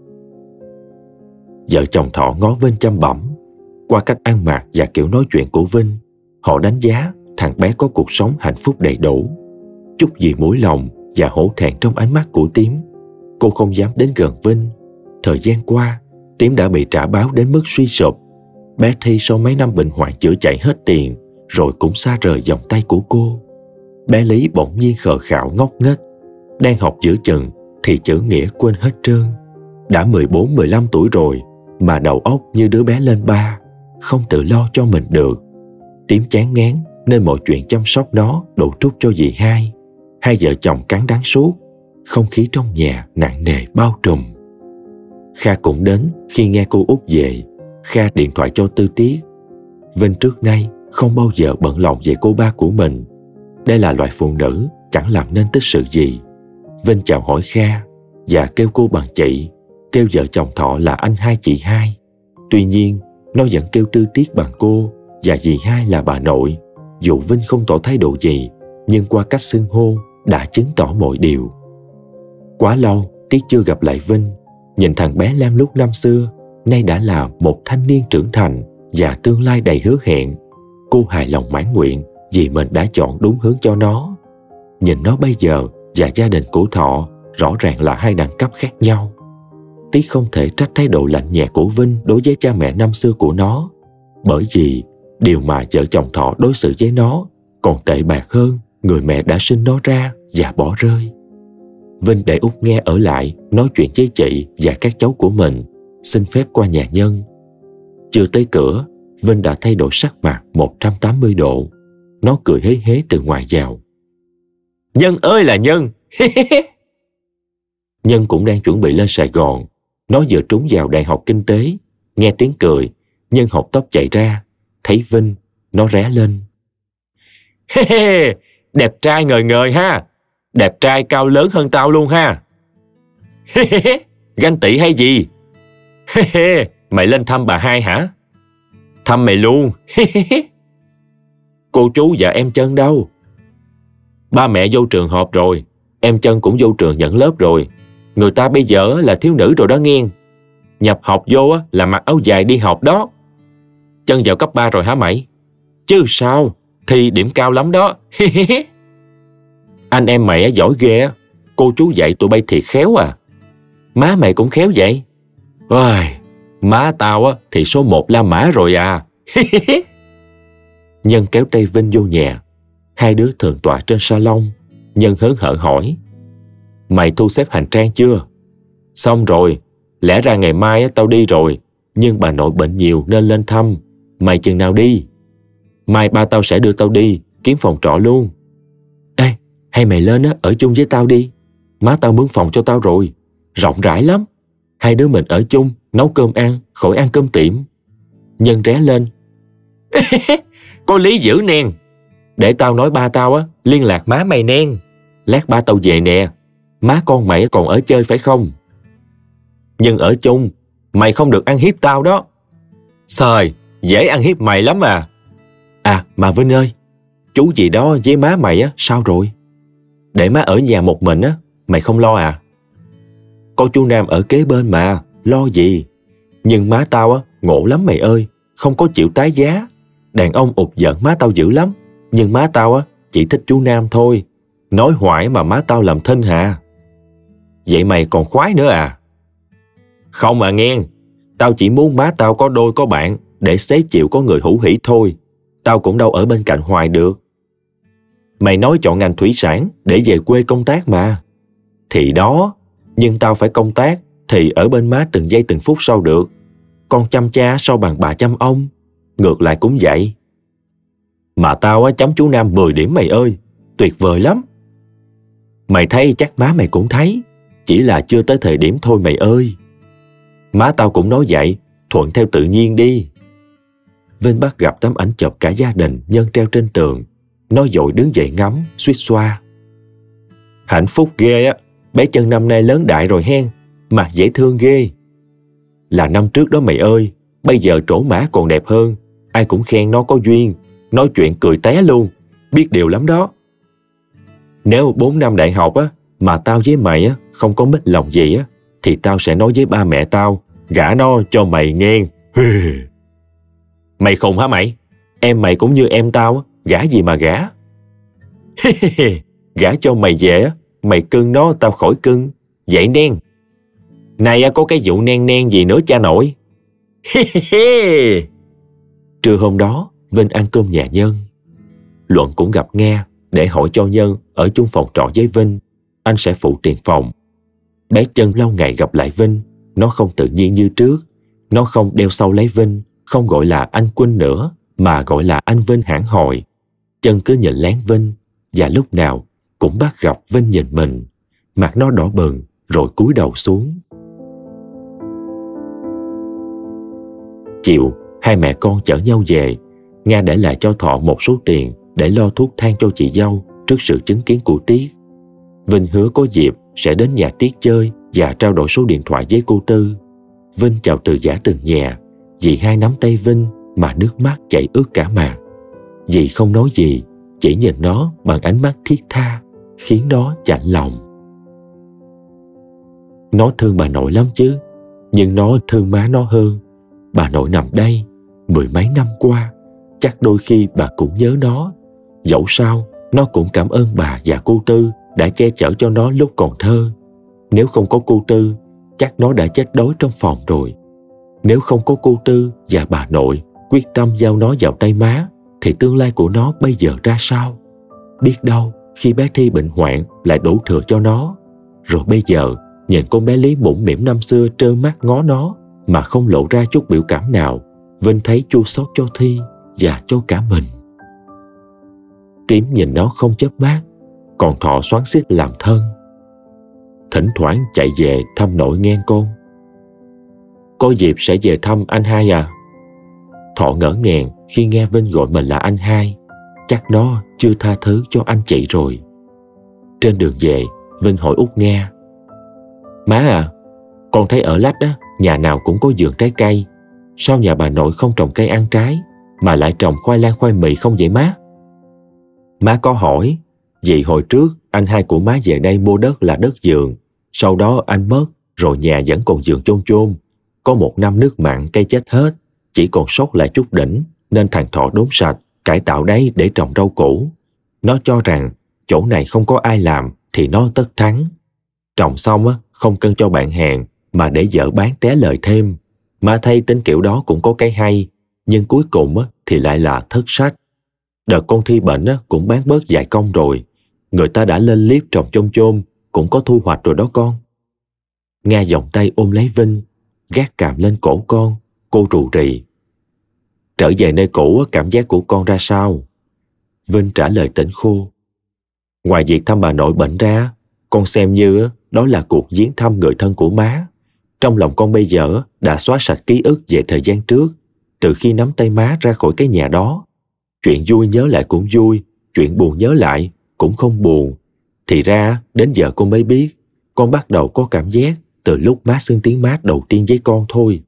Vợ chồng Thọ ngó Vinh chăm bẵm. Qua cách ăn mặc và kiểu nói chuyện của Vinh, họ đánh giá thằng bé có cuộc sống hạnh phúc đầy đủ. Chút gì mũi lòng và hổ thẹn trong ánh mắt của Tím. Cô không dám đến gần Vinh. Thời gian qua, Tím đã bị trả báo đến mức suy sụp. Bé Thi sau mấy năm bệnh hoạn chữa chạy hết tiền, rồi cũng xa rời vòng tay của cô. Bé Lý bỗng nhiên khờ khạo ngốc nghếch. Đang học giữa chừng thì chữ nghĩa quên hết trơn. Đã 14-15 tuổi rồi mà đầu óc như đứa bé lên 3, không tự lo cho mình được. Tím chán ngán nên mọi chuyện chăm sóc nó đổ trút cho dì hai. Hai vợ chồng cắn đắng suốt. Không khí trong nhà nặng nề bao trùm. Kha cũng đến khi nghe cô út về. Kha điện thoại cho Tư Tiết. Vinh trước nay không bao giờ bận lòng về cô ba của mình. Đây là loại phụ nữ chẳng làm nên tích sự gì. Vinh chào hỏi Kha và kêu cô bằng chị, kêu vợ chồng Thọ là anh hai chị hai. Tuy nhiên, nó vẫn kêu Tư Tiết bằng cô và dì hai là bà nội. Dù Vinh không tỏ thái độ gì, nhưng qua cách xưng hô đã chứng tỏ mọi điều. Quá lâu Tiết chưa gặp lại Vinh. Nhìn thằng bé lem lúc năm xưa, nay đã là một thanh niên trưởng thành và tương lai đầy hứa hẹn. Cô hài lòng mãn nguyện vì mình đã chọn đúng hướng cho nó. Nhìn nó bây giờ và gia đình của Thọ rõ ràng là hai đẳng cấp khác nhau. Tiết không thể trách thái độ lạnh nhạt của Vinh đối với cha mẹ năm xưa của nó, bởi vì điều mà vợ chồng Thọ đối xử với nó còn tệ bạc hơn người mẹ đã sinh nó ra và bỏ rơi. Vinh để út nghe ở lại nói chuyện với chị và các cháu của mình, xin phép qua nhà Nhân. Chưa tới cửa, Vinh đã thay đổi sắc mặt 180 độ. Nó cười hế hế từ ngoài vào. Nhân ơi là Nhân! Nhân cũng đang chuẩn bị lên Sài Gòn. Nó vừa trúng vào Đại học Kinh tế. Nghe tiếng cười, Nhân học tốc chạy ra. Thấy Vinh, nó ré lên. Đẹp trai ngời ngời ha! Đẹp trai cao lớn hơn tao luôn ha! Ganh tị hay gì? Mày lên thăm bà hai hả? Thăm mày luôn! Cô chú và em Chân đâu? Ba mẹ vô trường họp rồi. Em Chân cũng vô trường nhận lớp rồi. Người ta bây giờ là thiếu nữ rồi đó nghe. Nhập học vô là mặc áo dài đi học đó. Chân vào cấp 3 rồi hả mày? Chứ sao, thi điểm cao lắm đó. Anh em mày giỏi ghê. Cô chú dạy tụi bay thiệt khéo à. Má mày cũng khéo vậy. Ôi, má tao thì số 1 La Mã rồi à. Nhân kéo tay Vinh vô nhà. Hai đứa thượng tọa trên salon. Nhân hớn hở hỏi, mày thu xếp hành trang chưa? Xong rồi. Lẽ ra ngày mai tao đi rồi, nhưng bà nội bệnh nhiều nên lên thăm. Mày chừng nào đi? Mai ba tao sẽ đưa tao đi kiếm phòng trọ luôn. Ê, hay mày lên ở chung với tao đi. Má tao mướn phòng cho tao rồi, rộng rãi lắm. Hai đứa mình ở chung, nấu cơm ăn, khỏi ăn cơm tiệm. Nhân ré lên. Có lý dữ nèn. Để tao nói ba tao liên lạc má mày nèn. Lát ba tao về nè. Má con mày còn ở chơi phải không? Nhưng ở chung, mày không được ăn hiếp tao đó. Sời, dễ ăn hiếp mày lắm à. À mà Vinh ơi, chú gì đó với má mày sao rồi? Để má ở nhà một mình mày không lo à? Có chú Nam ở kế bên mà, lo gì? Nhưng má tao ngộ lắm mày ơi, không có chịu tái giá. Đàn ông ụt giận má tao dữ lắm, nhưng má tao chỉ thích chú Nam thôi. Nói hoài mà má tao làm thinh hà. Vậy mày còn khoái nữa à? Không mà nghe, tao chỉ muốn má tao có đôi có bạn để xế chịu có người hữu hỉ thôi. Tao cũng đâu ở bên cạnh hoài được. Mày nói chọn ngành thủy sản để về quê công tác mà. Thì đó, nhưng tao phải công tác thì ở bên má từng giây từng phút sao được. Con chăm cha sao bằng bà chăm ông. Ngược lại cũng vậy. Mà tao á chấm chú Nam 10 điểm mày ơi. Tuyệt vời lắm. Mày thấy chắc má mày cũng thấy. Chỉ là chưa tới thời điểm thôi mày ơi. Má tao cũng nói vậy. Thuận theo tự nhiên đi. Vinh bắt gặp tấm ảnh chụp cả gia đình nhân treo trên tường. Nó vội đứng dậy ngắm, suýt xoa. Hạnh phúc ghê á. Bé Chân năm nay lớn đại rồi hen. Mặt dễ thương ghê. Là năm trước đó mày ơi. Bây giờ trổ mã còn đẹp hơn. Ai cũng khen nó có duyên. Nói chuyện cười té luôn. Biết điều lắm đó. Nếu 4 năm đại học á mà tao với mày á không có mít lòng gì á thì tao sẽ nói với ba mẹ tao gả nó cho mày nghe. Mày khùng hả mày? Em mày cũng như em tao á, gả gì mà gả. Gả cho mày về á, mày cưng nó tao khỏi cưng. Vậy nen. Này có cái vụ nen gì nữa cha nội? Trưa hôm đó Vinh ăn cơm nhà Nhân. Luận cũng gặp Nghe để hỏi cho Nhân ở chung phòng trọ với Vinh, anh sẽ phụ tiền phòng. Bé Chân lâu ngày gặp lại Vinh, nó không tự nhiên như trước. Nó không đeo sau lấy Vinh, không gọi là anh Quynh nữa, mà gọi là anh Vinh hãng hồi. Chân cứ nhìn lén Vinh, và lúc nào cũng bắt gặp Vinh nhìn mình. Mặt nó đỏ bừng, rồi cúi đầu xuống. Chiều, hai mẹ con chở nhau về. Nga để lại cho Thọ một số tiền để lo thuốc thang cho chị dâu trước sự chứng kiến của Tiết. Vinh hứa có dịp sẽ đến nhà Tiết chơi và trao đổi số điện thoại với cô Tư. Vinh chào từ giả từng nhà. Dì hai nắm tay Vinh mà nước mắt chảy ướt cả mặt. Dì không nói gì, chỉ nhìn nó bằng ánh mắt thiết tha, khiến nó chạnh lòng. Nó thương bà nội lắm chứ, nhưng nó thương má nó hơn. Bà nội nằm đây 10 mấy năm qua, chắc đôi khi bà cũng nhớ nó. Dẫu sao, nó cũng cảm ơn bà và cô Tư đã che chở cho nó lúc còn thơ. Nếu không có cô Tư, chắc nó đã chết đói trong phòng rồi. Nếu không có cô Tư và bà nội quyết tâm giao nó vào tay má, thì tương lai của nó bây giờ ra sao? Biết đâu khi bé Thi bệnh hoạn lại đổ thừa cho nó. Rồi bây giờ nhìn con bé Lý mũm mĩm năm xưa trơ mắt ngó nó mà không lộ ra chút biểu cảm nào, Vinh thấy chua xót cho Thi và cho cả mình. Tím nhìn nó không chớp mắt, còn Thọ xoắn xít làm thân. Thỉnh thoảng chạy về thăm nội nghe con. Có dịp sẽ về thăm anh hai à? Thọ ngỡ ngàng khi nghe Vinh gọi mình là anh hai. Chắc nó chưa tha thứ cho anh chị rồi. Trên đường về, Vinh hỏi út Nghe. Má à, con thấy ở Lách á, nhà nào cũng có vườn trái cây. Sao nhà bà nội không trồng cây ăn trái mà lại trồng khoai lang khoai mì không vậy má? Má có hỏi, vì hồi trước anh hai của má về đây mua đất là đất vườn. Sau đó anh mất, rồi nhà vẫn còn vườn chôn chôn. Có một năm nước mặn cây chết hết, chỉ còn sót lại chút đỉnh, nên thằng Thọ đốn sạch, cải tạo đấy để trồng rau củ. Nó cho rằng chỗ này không có ai làm thì nó tất thắng. Trồng xong á, không cân cho bạn hàng mà để vợ bán té lời thêm. Má thấy tính kiểu đó cũng có cái hay, nhưng cuối cùng á, thì lại là thất sách. Đợt con Thi bệnh á, cũng bán bớt vài công rồi. Người ta đã lên liếp trồng chôm chôm, cũng có thu hoạch rồi đó con. Nga vòng tay ôm lấy Vinh, gác cằm lên cổ con, cô rù rì. Trở về nơi cũ cảm giác của con ra sao? Vinh trả lời tỉnh khô. Ngoài việc thăm bà nội bệnh ra, con xem như đó là cuộc viếng thăm người thân của má. Trong lòng con bây giờ đã xóa sạch ký ức về thời gian trước, từ khi nắm tay má ra khỏi cái nhà đó. Chuyện vui nhớ lại cũng vui, chuyện buồn nhớ lại cũng không buồn. Thì ra đến giờ con mới biết, con bắt đầu có cảm giác từ lúc má xưng tiếng má đầu tiên với con thôi.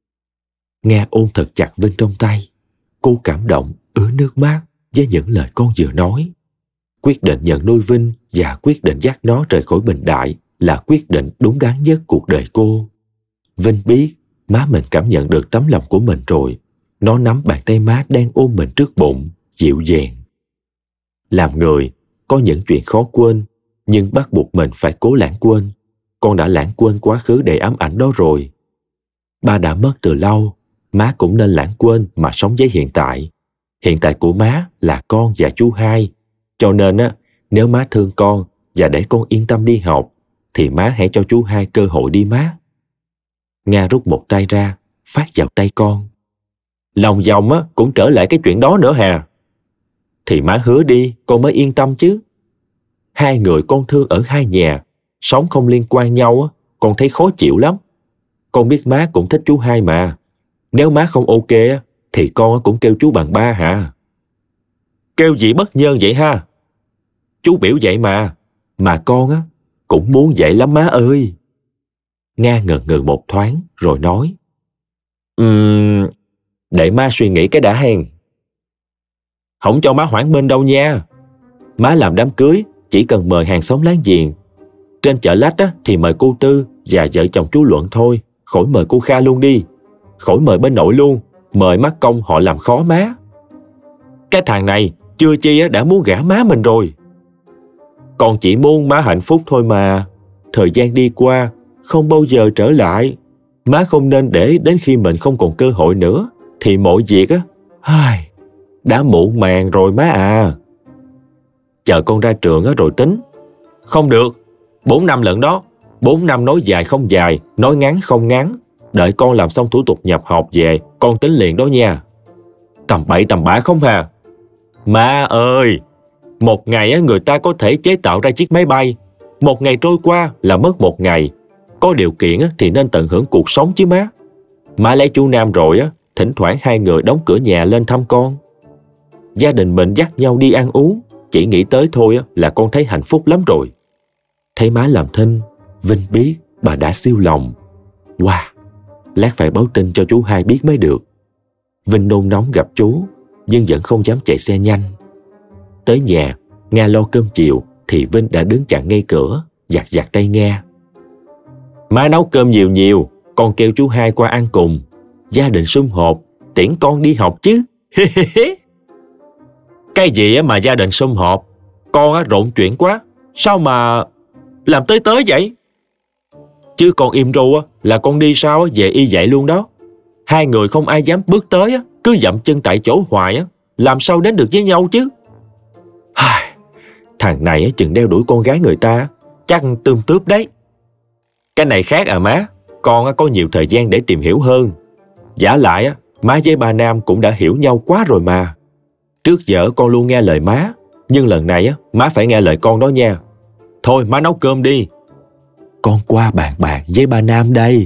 Nga ôm thật chặt Vinh trong tay. Cô cảm động, ứa nước mắt với những lời con vừa nói. Quyết định nhận nuôi Vinh và quyết định dắt nó rời khỏi Bình Đại là quyết định đúng đắn nhất cuộc đời cô. Vinh biết má mình cảm nhận được tấm lòng của mình rồi. Nó nắm bàn tay má đang ôm mình trước bụng, dịu dàng. Làm người, có những chuyện khó quên, nhưng bắt buộc mình phải cố lãng quên. Con đã lãng quên quá khứ đầy ám ảnh đó rồi. Ba đã mất từ lâu, má cũng nên lãng quên mà sống với hiện tại. Hiện tại của má là con và chú hai. Cho nên á, nếu má thương con và để con yên tâm đi học, thì má hãy cho chú Hai cơ hội đi má. Nga rút một tay ra, phát vào tay con. Lòng vòng á, cũng trở lại cái chuyện đó nữa hà. Thì má hứa đi, con mới yên tâm chứ. Hai người con thương ở hai nhà, sống không liên quan nhau á, con thấy khó chịu lắm. Con biết má cũng thích chú Hai mà. Nếu má không ok á, thì con cũng kêu chú bằng ba hả? Kêu gì bất nhơn vậy ha? Chú biểu vậy mà. Mà con á, cũng muốn vậy lắm má ơi. Nga ngần ngừ một thoáng rồi nói. Để má suy nghĩ cái đã hen. Không cho má hoãn bên đâu nha. Má làm đám cưới chỉ cần mời hàng xóm láng giềng. Trên chợ Lách á, thì mời cô Tư và vợ chồng chú Luận thôi. Khỏi mời cô Kha luôn đi. Khỏi mời bên nội luôn. Mời mắt công họ làm khó má. Cái thằng này chưa chi đã muốn gả má mình rồi. Con chỉ muốn má hạnh phúc thôi mà. Thời gian đi qua, không bao giờ trở lại. Má không nên để đến khi mình không còn cơ hội nữa, thì mọi việc đã muộn màng rồi má à. Chờ con ra trường rồi tính. Không được, 4 năm lận đó. 4 năm nói dài không dài, nói ngắn không ngắn. Đợi con làm xong thủ tục nhập học về, con tính liền đó nha. Tầm bậy tầm bạ không hà? Má ơi, một ngày người ta có thể chế tạo ra chiếc máy bay. Một ngày trôi qua là mất một ngày. Có điều kiện thì nên tận hưởng cuộc sống chứ má. Má lấy chú Nam rồi thỉnh thoảng hai người đóng cửa nhà lên thăm con. Gia đình mình dắt nhau đi ăn uống, chỉ nghĩ tới thôi là con thấy hạnh phúc lắm rồi. Thấy má làm thinh, Vinh biết bà đã siêu lòng. Wow, lát phải báo tin cho chú Hai biết mới được. Vinh nôn nóng gặp chú, nhưng vẫn không dám chạy xe nhanh. Tới nhà, Nga lo cơm chiều thì Vinh đã đứng chặn ngay cửa, giặt tay Nga. Má nấu cơm nhiều nhiều, con kêu chú Hai qua ăn cùng. Gia đình sum họp, tiễn con đi học chứ. Cái gì mà gia đình sum họp? Con rộn chuyện quá. Sao mà làm tới vậy? Chứ con im ru là con đi sao về y vậy luôn đó. Hai người không ai dám bước tới, cứ dậm chân tại chỗ hoài, làm sao đến được với nhau chứ? Thằng này chừng đeo đuổi con gái người ta, chắc tươm tướp đấy. Cái này khác à má, con có nhiều thời gian để tìm hiểu hơn. Vả lại má với ba Nam cũng đã hiểu nhau quá rồi mà. Trước giờ con luôn nghe lời má, nhưng lần này má phải nghe lời con đó nha. Thôi má nấu cơm đi. Con qua bàn bạc với ba Nam đây.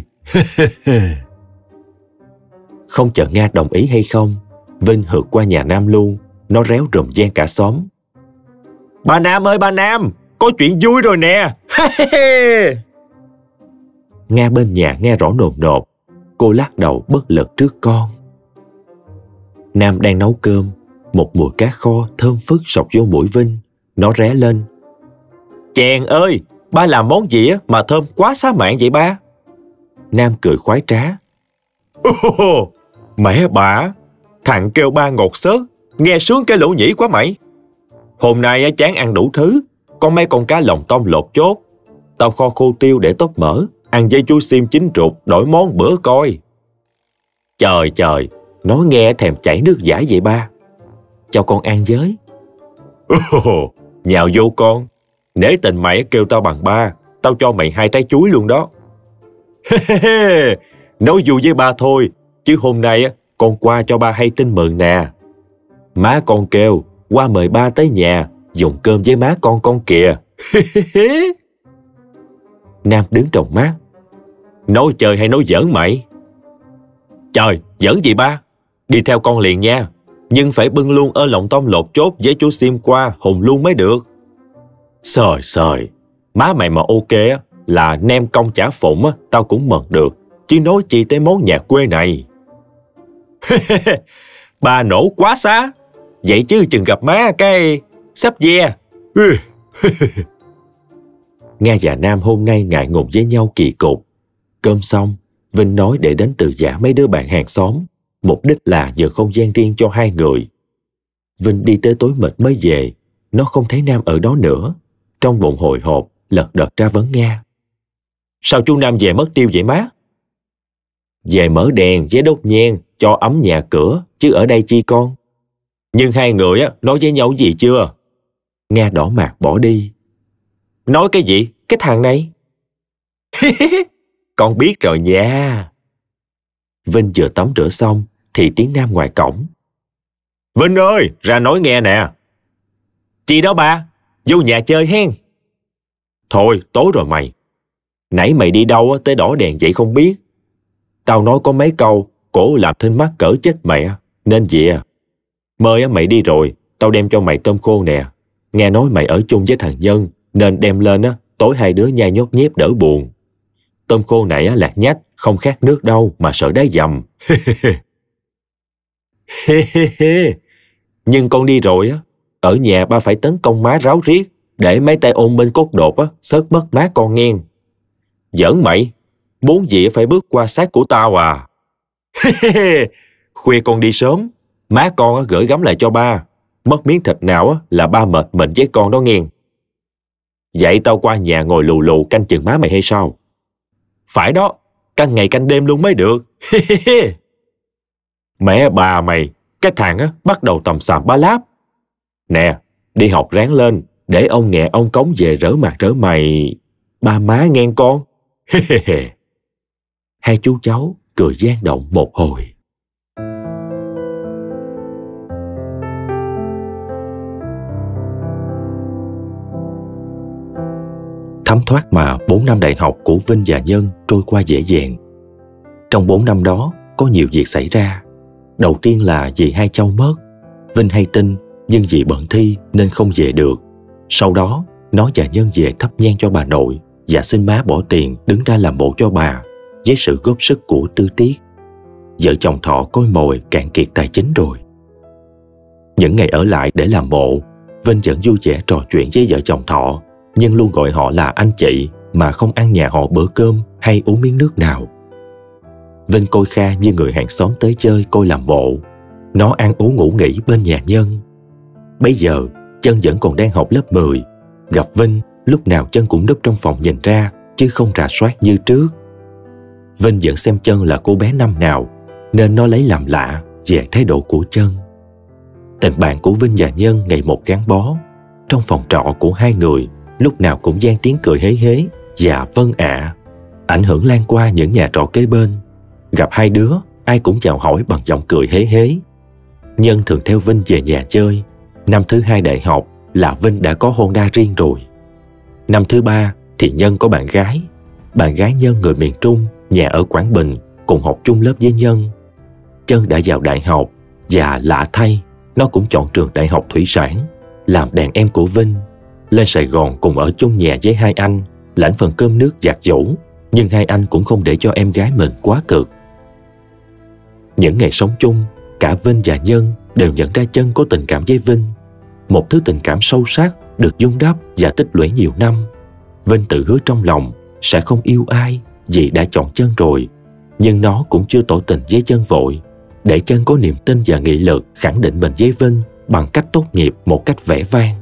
Không chờ Nga đồng ý hay không, Vinh hượt qua nhà Nam luôn. Nó réo rùm rang cả xóm. Bà Nam ơi bà Nam, có chuyện vui rồi nè. Nga bên nhà nghe rõ nồn nột. Cô lắc đầu bất lực trước con. Nam đang nấu cơm. Một mùi cá kho thơm phức sộc vô mũi Vinh. Nó ré lên. Chèn ơi, ba làm món gì mà thơm quá xá mạng vậy ba? Nam cười khoái trá. Mẹ bà, thằng kêu ba ngọt xớt, nghe sướng cái lỗ nhĩ quá mày. Hôm nay chán ăn đủ thứ, con mấy con cá lòng tông lột chốt. Tao kho khô tiêu để tóp mỡ, ăn dây chuối xiêm chín ruột, đổi món bữa coi. Trời, nói nghe thèm chảy nước dãi vậy ba. Cho con ăn với. Nhào vô con. Nể tình mày kêu tao bằng ba, tao cho mày 2 trái chuối luôn đó. Nói vui với ba thôi, chứ hôm nay con qua cho ba hay tin mừng nè. Má con kêu qua mời ba tới nhà dùng cơm với má con kìa. Nam đứng trồng mát. Nói chơi hay nói giỡn mày? Trời, giỡn gì ba? Đi theo con liền nha. Nhưng phải bưng luôn ơ lòng tông lột chốt với chú xiêm qua hùng luôn mới được. Sời, má mày mà ok là nem công chả phụng tao cũng mừng được. Chứ nói chi tới món nhà quê này. Bà nổ quá xá. Vậy chứ chừng gặp má cái sắp ve. Nga và Nam hôm nay ngại ngùng với nhau kỳ cục. Cơm xong, Vinh nói để đến từ giả mấy đứa bạn hàng xóm. Mục đích là nhờ không gian riêng cho hai người. Vinh đi tới tối mệt mới về. Nó không thấy Nam ở đó nữa. Trong bụng hồi hộp, lật đật ra vấn Nga. Sao chú Nam về mất tiêu vậy má? Về mở đèn với đốt nhang cho ấm nhà cửa, chứ ở đây chi con. Nhưng hai người nói với nhau gì chưa? Nga đỏ mặt bỏ đi. Nói cái gì? Cái thằng này? Con biết rồi nha. Vinh vừa tắm rửa xong thì tiếng Nam ngoài cổng. Vinh ơi, ra nói nghe nè. Chị đó ba, vô nhà chơi hen. Thôi, tối rồi mày. Nãy mày đi đâu tới đỏ đèn vậy không biết. Tao nói có mấy câu, cổ làm thinh mắc cỡ chết mẹ, nên về. Mời mày đi rồi, tao đem cho mày tôm khô nè. Nghe nói mày ở chung với thằng Nhân, nên đem lên tối hai đứa nhai nhót nhép đỡ buồn. Tôm khô này lạc nhách, không khác nước đâu mà sợ đá dầm. Nhưng con đi rồi ở nhà ba phải tấn công má ráo riết, để mấy tay ôm bên cốt đột sớt mất má con nghe. Giỡn mày, muốn gì phải bước qua xác của tao à? Khuya con đi sớm, má con gửi gắm lại cho ba. Mất miếng thịt nào là ba mệt mình với con đó nghe. Vậy tao qua nhà ngồi lù lù canh chừng má mày hay sao? Phải đó, canh ngày canh đêm luôn mới được. Mẹ bà mày, cái thằng bắt đầu tầm xàm ba láp. Nè, đi học ráng lên, để ông nghè ông cống về rỡ mặt rỡ mày. Ba má nghe con. Hai chú cháu cười gian động một hồi. Thấm thoát mà 4 năm đại học của Vinh và Nhân trôi qua dễ dàng. Trong 4 năm đó có nhiều việc xảy ra. Đầu tiên là dì Hai Châu mất. Vinh hay tin, nhưng dì bận thi nên không về được. Sau đó nó và Nhân về thắp nhang cho bà nội và xin má bỏ tiền đứng ra làm mộ cho bà, với sự góp sức của Tư Tiết. Vợ chồng Thọ coi mồi cạn kiệt tài chính rồi. Những ngày ở lại để làm mộ, Vinh vẫn vui vẻ trò chuyện với vợ chồng Thọ, nhưng luôn gọi họ là anh chị mà không ăn nhà họ bữa cơm hay uống miếng nước nào. Vinh coi Kha như người hàng xóm tới chơi coi làm mộ. Nó ăn uống ngủ nghỉ bên nhà Nhân. Bây giờ Chân vẫn còn đang học lớp 10. Gặp Vinh, lúc nào Chân cũng núp trong phòng nhìn ra, chứ không rà soát như trước. Vinh vẫn xem Chân là cô bé năm nào, nên nó lấy làm lạ về thái độ của Chân. Tình bạn của Vinh và Nhân ngày một gắn bó. Trong phòng trọ của hai người, lúc nào cũng vang tiếng cười hế hế và vâng ạ, ảnh hưởng lan qua những nhà trọ kế bên. Gặp hai đứa, ai cũng chào hỏi bằng giọng cười hế hế. Nhân thường theo Vinh về nhà chơi. Năm thứ 2 đại học là Vinh đã có Honda riêng rồi. Năm thứ 3 thì Nhân có bạn gái. Bạn gái Nhân người miền Trung, nhà ở Quảng Bình, cùng học chung lớp với Nhân. Chân đã vào đại học và lạ thay, nó cũng chọn trường Đại học Thủy sản, làm đàn em của Vinh. Lên Sài Gòn cùng ở chung nhà với hai anh, lãnh phần cơm nước giặt giũ, nhưng hai anh cũng không để cho em gái mình quá cực. Những ngày sống chung, cả Vinh và Nhân đều nhận ra Chân có tình cảm với Vinh. Một thứ tình cảm sâu sắc, được vun đắp và tích lũy nhiều năm. Vinh tự hứa trong lòng sẽ không yêu ai vì đã chọn Chân rồi. Nhưng nó cũng chưa tỏ tình với Chân vội, để Chân có niềm tin và nghị lực khẳng định mình với Vinh bằng cách tốt nghiệp một cách vẻ vang.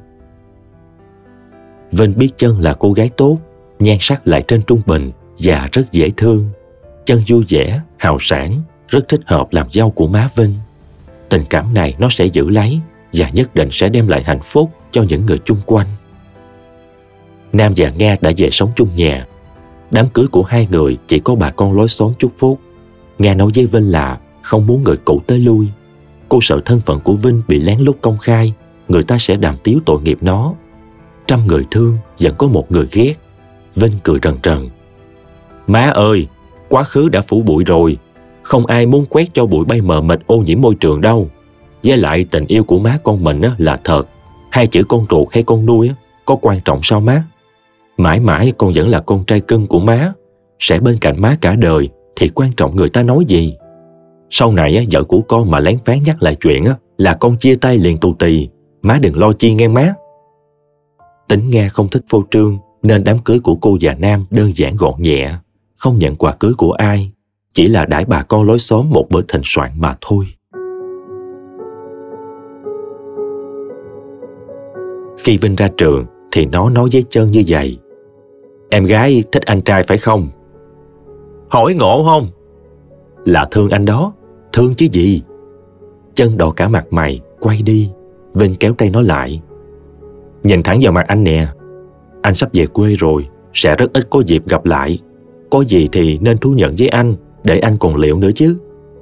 Vinh biết Chân là cô gái tốt, nhan sắc lại trên trung bình và rất dễ thương. Chân vui vẻ, hào sảng, rất thích hợp làm dâu của má Vinh. Tình cảm này nó sẽ giữ lấy và nhất định sẽ đem lại hạnh phúc cho những người chung quanh. Nam và Nga đã về sống chung nhà. Đám cưới của hai người chỉ có bà con lối xóm chúc phúc. Nga nói với Vinh là không muốn người cũ tới lui. Cô sợ thân phận của Vinh bị lén lút công khai, người ta sẽ đàm tiếu tội nghiệp nó. Trăm người thương vẫn có một người ghét. Vinh cười rần rần. Má ơi, quá khứ đã phủ bụi rồi. Không ai muốn quét cho bụi bay mờ mịt ô nhiễm môi trường đâu. Với lại tình yêu của má con mình là thật. Hai chữ con ruột hay con nuôi có quan trọng sao má? Mãi mãi con vẫn là con trai cưng của má, sẽ bên cạnh má cả đời, thì quan trọng người ta nói gì. Sau này vợ của con mà lén phán nhắc lại chuyện là con chia tay liền tù tì. Má đừng lo chi nghe má. Tính Nga không thích phô trương, nên đám cưới của cô và Nam đơn giản gọn nhẹ, không nhận quà cưới của ai, chỉ là đãi bà con lối xóm một bữa thịnh soạn mà thôi. Khi Vinh ra trường thì nó nói với Chân như vậy. Em gái thích anh trai phải không? Hỏi ngộ không? Là thương anh đó, thương chứ gì. Chân đỏ cả mặt mày, quay đi. Vinh kéo tay nó lại. Nhìn thẳng vào mặt anh nè. Anh sắp về quê rồi, sẽ rất ít có dịp gặp lại. Có gì thì nên thú nhận với anh, để anh còn liệu nữa chứ.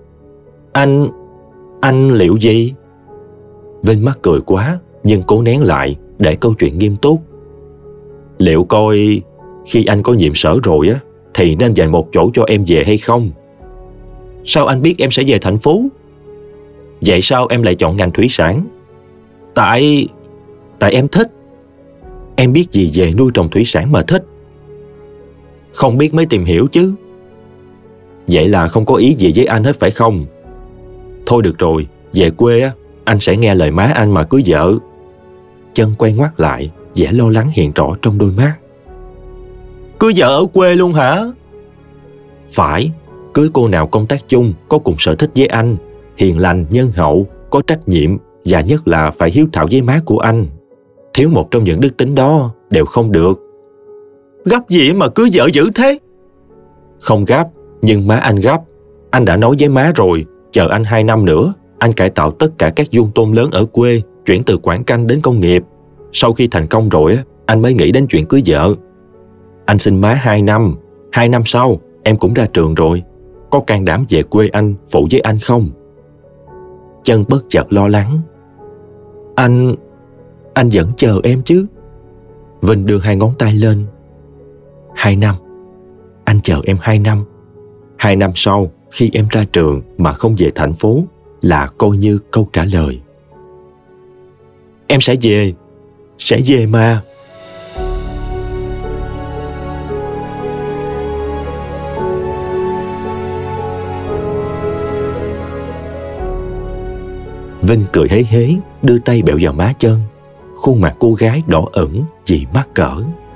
Anh liệu gì? Vinh mắc cười quá, nhưng cố nén lại để câu chuyện nghiêm túc. Liệu coi khi anh có nhiệm sở rồi á, thì nên dành một chỗ cho em về hay không? Sao anh biết em sẽ về thành phố? Vậy sao em lại chọn ngành thủy sản? Tại em thích. Em biết gì về nuôi trồng thủy sản mà thích? Không biết mới tìm hiểu chứ. Vậy là không có ý gì với anh hết phải không? Thôi được rồi, về quê á, anh sẽ nghe lời má anh mà cưới vợ. Chân quay ngoắt lại, vẻ lo lắng hiện rõ trong đôi mắt. Cưới vợ ở quê luôn hả? Phải, cưới cô nào công tác chung, có cùng sở thích với anh, hiền lành, nhân hậu, có trách nhiệm, và nhất là phải hiếu thảo với má của anh. Thiếu một trong những đức tính đó đều không được. Gấp gì mà cưới vợ dữ thế? Không gấp, nhưng má anh gấp. Anh đã nói với má rồi, chờ anh 2 năm nữa, anh cải tạo tất cả các vuông tôm lớn ở quê, chuyển từ quảng canh đến công nghiệp. Sau khi thành công rồi, anh mới nghĩ đến chuyện cưới vợ. Anh xin má 2 năm, 2 năm sau, em cũng ra trường rồi. Có can đảm về quê anh phụ với anh không? Chân bất chợt lo lắng. Anh vẫn chờ em chứ? Vinh đưa 2 ngón tay lên. 2 năm. Anh chờ em 2 năm. 2 năm sau, khi em ra trường mà không về thành phố, là coi như câu trả lời. Em sẽ về mà. Vinh cười hế hế, đưa tay bẹo vào má Chân. Khuôn mặt cô gái đỏ ửng vì mắc cỡ.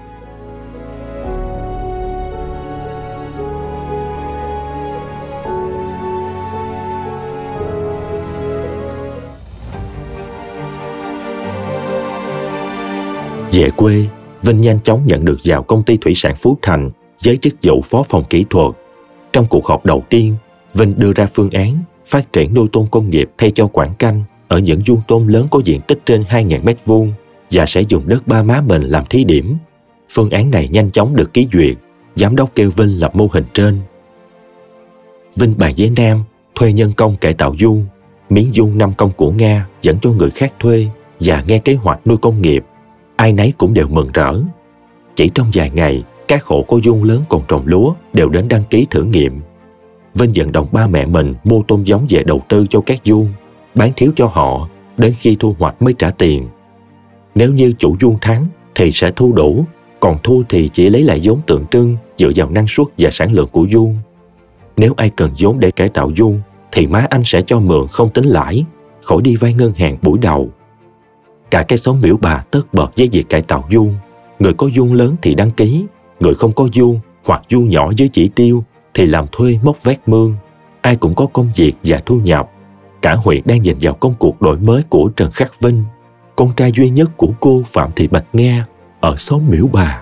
Về quê, Vinh nhanh chóng nhận được vào công ty thủy sản Phú Thành với chức vụ phó phòng kỹ thuật. Trong cuộc họp đầu tiên, Vinh đưa ra phương án phát triển nuôi tôm công nghiệp thay cho quảng canh ở những vuông tôm lớn có diện tích trên 2.000 m² và sẽ dùng đất ba má mình làm thí điểm. Phương án này nhanh chóng được ký duyệt, giám đốc kêu Vinh lập mô hình trên. Vinh bàn với Nam thuê nhân công cải tạo vuông, miếng vuông 5 công của Nga dẫn cho người khác thuê và nghe kế hoạch nuôi công nghiệp. Ai nấy cũng đều mừng rỡ. Chỉ trong vài ngày, các hộ có vuông lớn còn trồng lúa đều đến đăng ký thử nghiệm. Vinh vận động ba mẹ mình mua tôm giống về đầu tư cho các vuông, bán thiếu cho họ, đến khi thu hoạch mới trả tiền. Nếu như chủ vuông thắng thì sẽ thu đủ, còn thua thì chỉ lấy lại vốn tượng trưng dựa vào năng suất và sản lượng của vuông. Nếu ai cần vốn để cải tạo vuông thì má anh sẽ cho mượn không tính lãi, khỏi đi vay ngân hàng buổi đầu. Cả cái xóm miễu bà tất bật với việc cải tạo vuông. Người có vuông lớn thì đăng ký, người không có vuông hoặc vuông nhỏ dưới chỉ tiêu thì làm thuê móc vét mương. Ai cũng có công việc và thu nhập. Cả huyện đang nhìn vào công cuộc đổi mới của Trần Khắc Vinh, con trai duy nhất của cô Phạm Thị Bạch Nga ở xóm miễu bà.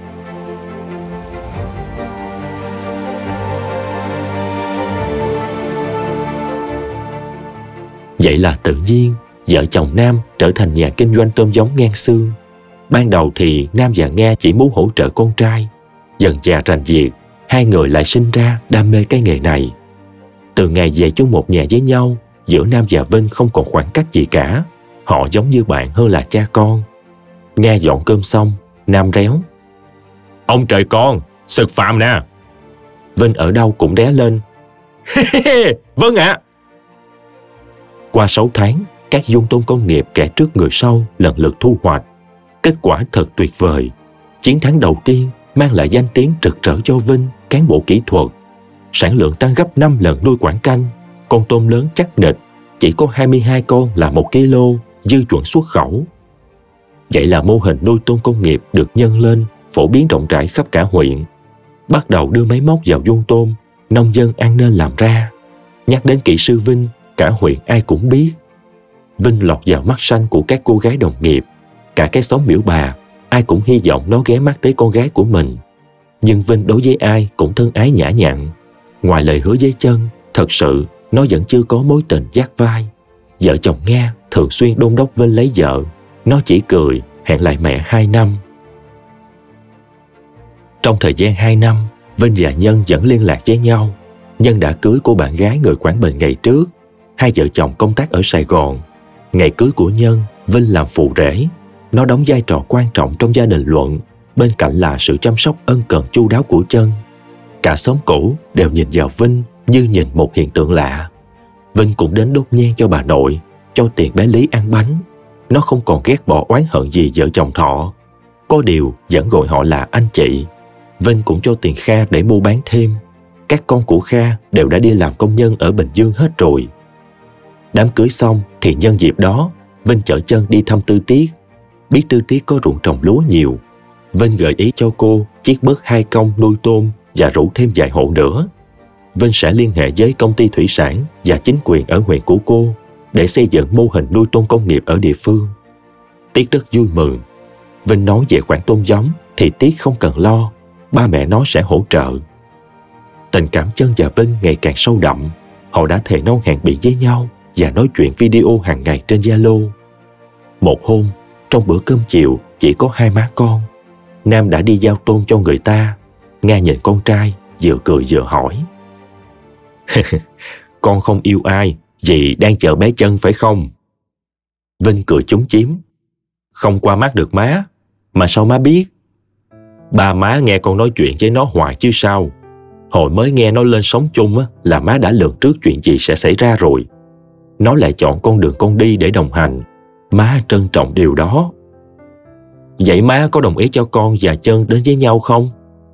Vậy là tự nhiên, vợ chồng Nam trở thành nhà kinh doanh tôm giống ngang xương. Ban đầu thì Nam và Nga chỉ muốn hỗ trợ con trai. Dần dà rành việc, hai người lại sinh ra đam mê cái nghề này. Từ ngày về chung một nhà với nhau, giữa Nam và Vinh không còn khoảng cách gì cả. Họ giống như bạn hơn là cha con. Nga dọn cơm xong, Nam réo: "Ông trời con, sực phạm nè!" Vinh ở đâu cũng ré lên: "Vâng ạ!" Qua 6 tháng, các vuông tôm công nghiệp kẻ trước người sau lần lượt thu hoạch. Kết quả thật tuyệt vời. Chiến thắng đầu tiên mang lại danh tiếng rực rỡ cho Vinh, cán bộ kỹ thuật. Sản lượng tăng gấp 5 lần nuôi quảng canh. Con tôm lớn chắc nịch, chỉ có 22 con là 1 kg, dư chuẩn xuất khẩu. Vậy là mô hình nuôi tôm công nghiệp được nhân lên, phổ biến rộng rãi khắp cả huyện. Bắt đầu đưa máy móc vào vuông tôm, nông dân ăn nên làm ra. Nhắc đến kỹ sư Vinh, cả huyện ai cũng biết. Vinh lọt vào mắt xanh của các cô gái đồng nghiệp. Cả cái xóm miễu bà, ai cũng hy vọng nó ghé mắt tới con gái của mình. Nhưng Vinh đối với ai cũng thân ái nhã nhặn. Ngoài lời hứa với Chân, thật sự nó vẫn chưa có mối tình dắt vai. Vợ chồng Nga thường xuyên đôn đốc Vinh lấy vợ. Nó chỉ cười hẹn lại mẹ 2 năm. Trong thời gian 2 năm, Vinh và Nhân vẫn liên lạc với nhau. Nhân đã cưới cô bạn gái người Quảng Bình ngày trước. Hai vợ chồng công tác ở Sài Gòn. Ngày cưới của Nhân, Vinh làm phụ rể. Nó đóng vai trò quan trọng trong gia đình Luận, bên cạnh là sự chăm sóc ân cần chu đáo của Trân. Cả xóm cũ đều nhìn vào Vinh như nhìn một hiện tượng lạ. Vinh cũng đến đốt nhang cho bà nội, cho tiền bé Lý ăn bánh. Nó không còn ghét bỏ oán hận gì vợ chồng Thọ. Có điều vẫn gọi họ là anh chị. Vinh cũng cho tiền Kha để mua bán thêm. Các con của Kha đều đã đi làm công nhân ở Bình Dương hết rồi. Đám cưới xong thì nhân dịp đó, Vinh chở Trân đi thăm Tư Tiết. Biết Tư Tiết có ruộng trồng lúa nhiều. Vinh gợi ý cho cô chiết bớt 2 công nuôi tôm và rủ thêm vài hộ nữa. Vinh sẽ liên hệ với công ty thủy sản và chính quyền ở huyện của cô để xây dựng mô hình nuôi tôm công nghiệp ở địa phương. Tiết rất vui mừng. Vinh nói về khoản tôm giống thì Tiết không cần lo, ba mẹ nó sẽ hỗ trợ. Tình cảm Trân và Vinh ngày càng sâu đậm. Họ đã thề non hẹn biển với nhau và nói chuyện video hàng ngày trên Zalo. Một hôm, trong bữa cơm chiều chỉ có 2 má con, Nam đã đi giao tôm cho người ta. Nga nhìn con trai, vừa cười vừa hỏi: Con không yêu ai vì đang chờ bé Trân phải không? Vinh cười trúng chím: Không qua mắt được má. Mà sao má biết? Ba má nghe con nói chuyện với nó hoài chứ sao. Hồi mới nghe nó lên sống chung là má đã lường trước chuyện gì sẽ xảy ra rồi. Nó lại chọn con đường con đi để đồng hành. Má trân trọng điều đó. Vậy má có đồng ý cho con và Trân đến với nhau không?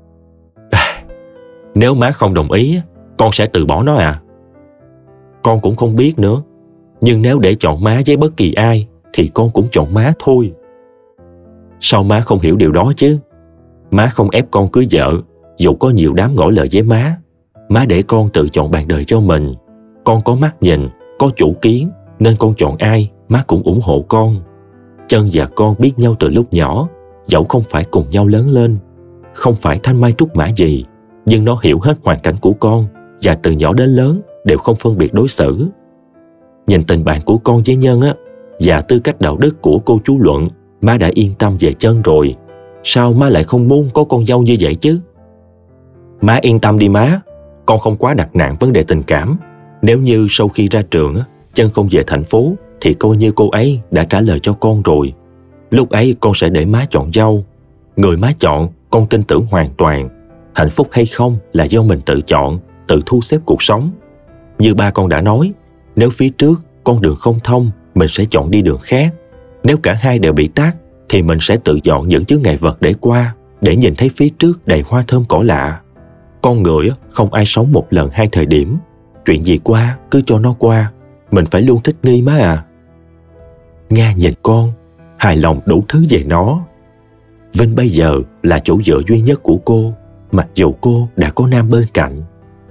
Nếu má không đồng ý, con sẽ từ bỏ nó à? Con cũng không biết nữa. Nhưng nếu để chọn má với bất kỳ ai thì con cũng chọn má thôi. Sao má không hiểu điều đó chứ? Má không ép con cưới vợ, dù có nhiều đám ngỏ lời với má. Má để con tự chọn bạn đời cho mình. Con có mắt nhìn, có chủ kiến, nên con chọn ai, má cũng ủng hộ con. Trân và con biết nhau từ lúc nhỏ, dẫu không phải cùng nhau lớn lên, không phải thanh mai trúc mã gì, nhưng nó hiểu hết hoàn cảnh của con và từ nhỏ đến lớn đều không phân biệt đối xử. Nhìn tình bạn của con với Nhân và tư cách đạo đức của cô chú Luận, má đã yên tâm về Trân rồi. Sao má lại không muốn có con dâu như vậy chứ? Má yên tâm đi má, con không quá đặt nặng vấn đề tình cảm. Nếu như sau khi ra trường Trân không về thành phố thì coi như cô ấy đã trả lời cho con rồi. Lúc ấy con sẽ để má chọn dâu. Người má chọn con tin tưởng hoàn toàn. Hạnh phúc hay không là do mình tự chọn, tự thu xếp cuộc sống. Như ba con đã nói, nếu phía trước con đường không thông, mình sẽ chọn đi đường khác. Nếu cả hai đều bị tắc thì mình sẽ tự chọn những chướng ngại vật để qua, để nhìn thấy phía trước đầy hoa thơm cỏ lạ. Con người không ai sống một lần 2 thời điểm. Chuyện gì qua cứ cho nó qua. Mình phải luôn thích nghi má à. Nga nhìn con, hài lòng đủ thứ về nó. Vinh bây giờ là chỗ dựa duy nhất của cô, mặc dù cô đã có Nam bên cạnh.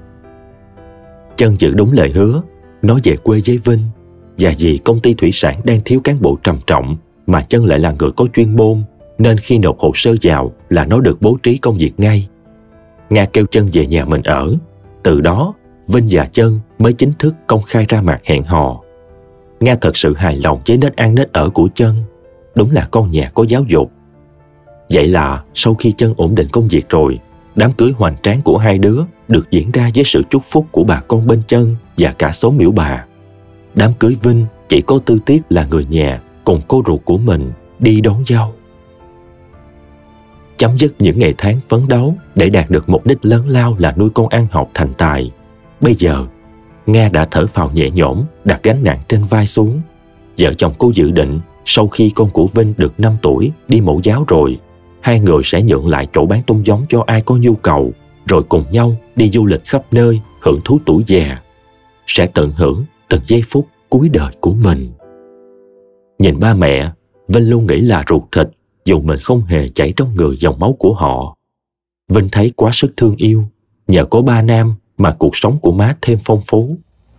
Trân giữ đúng lời hứa, nói về quê với Vinh. Và vì công ty thủy sản đang thiếu cán bộ trầm trọng, mà Trân lại là người có chuyên môn, nên khi nộp hồ sơ vào là nó được bố trí công việc ngay. Nga kêu Trân về nhà mình ở. Từ đó, Vinh và Trân mới chính thức công khai ra mặt hẹn hò. Nga thật sự hài lòng với nết ăn nết ở của Trân. Đúng là con nhà có giáo dục. Vậy là sau khi Trân ổn định công việc rồi, đám cưới hoành tráng của hai đứa được diễn ra với sự chúc phúc của bà con bên Trân và cả xóm Miễu Bà. Đám cưới Vinh chỉ có Tư Tiết là người nhà cùng cô ruột của mình đi đón dâu. Chấm dứt những ngày tháng phấn đấu để đạt được mục đích lớn lao là nuôi con ăn học thành tài. Bây giờ, Nga đã thở phào nhẹ nhõm, đặt gánh nặng trên vai xuống. Vợ chồng cô dự định sau khi con của Vinh được 5 tuổi đi mẫu giáo rồi, hai người sẽ nhượng lại chỗ bán tôm giống cho ai có nhu cầu, rồi cùng nhau đi du lịch khắp nơi, hưởng thú tuổi già. Sẽ tận hưởng từng giây phút cuối đời của mình. Nhìn ba mẹ, Vinh luôn nghĩ là ruột thịt, dù mình không hề chảy trong người dòng máu của họ. Vinh thấy quá sức thương yêu, nhờ có ba Nam mà cuộc sống của má thêm phong phú.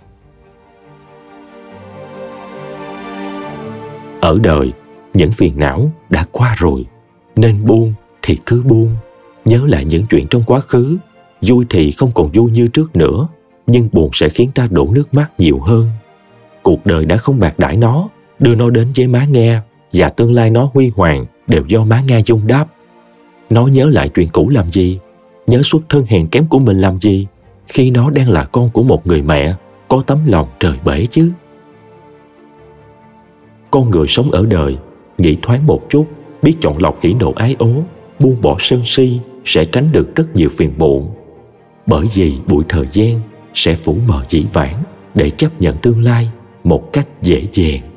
Ở đời, những phiền não đã qua rồi, nên buông thì cứ buông. Nhớ lại những chuyện trong quá khứ, vui thì không còn vui như trước nữa, nhưng buồn sẽ khiến ta đổ nước mắt nhiều hơn. Cuộc đời đã không bạc đãi nó, đưa nó đến với má Nghe, và tương lai nó huy hoàng đều do má Nga Dung đáp. Nó nhớ lại chuyện cũ làm gì, nhớ xuất thân hèn kém của mình làm gì, khi nó đang là con của một người mẹ có tấm lòng trời bể chứ. Con người sống ở đời, nghĩ thoáng một chút, biết chọn lọc hỉ nộ ái ố, buông bỏ sân si, sẽ tránh được rất nhiều phiền muộn. Bởi vì bụi thời gian sẽ phủ mờ dĩ vãng để chấp nhận tương lai một cách dễ dàng.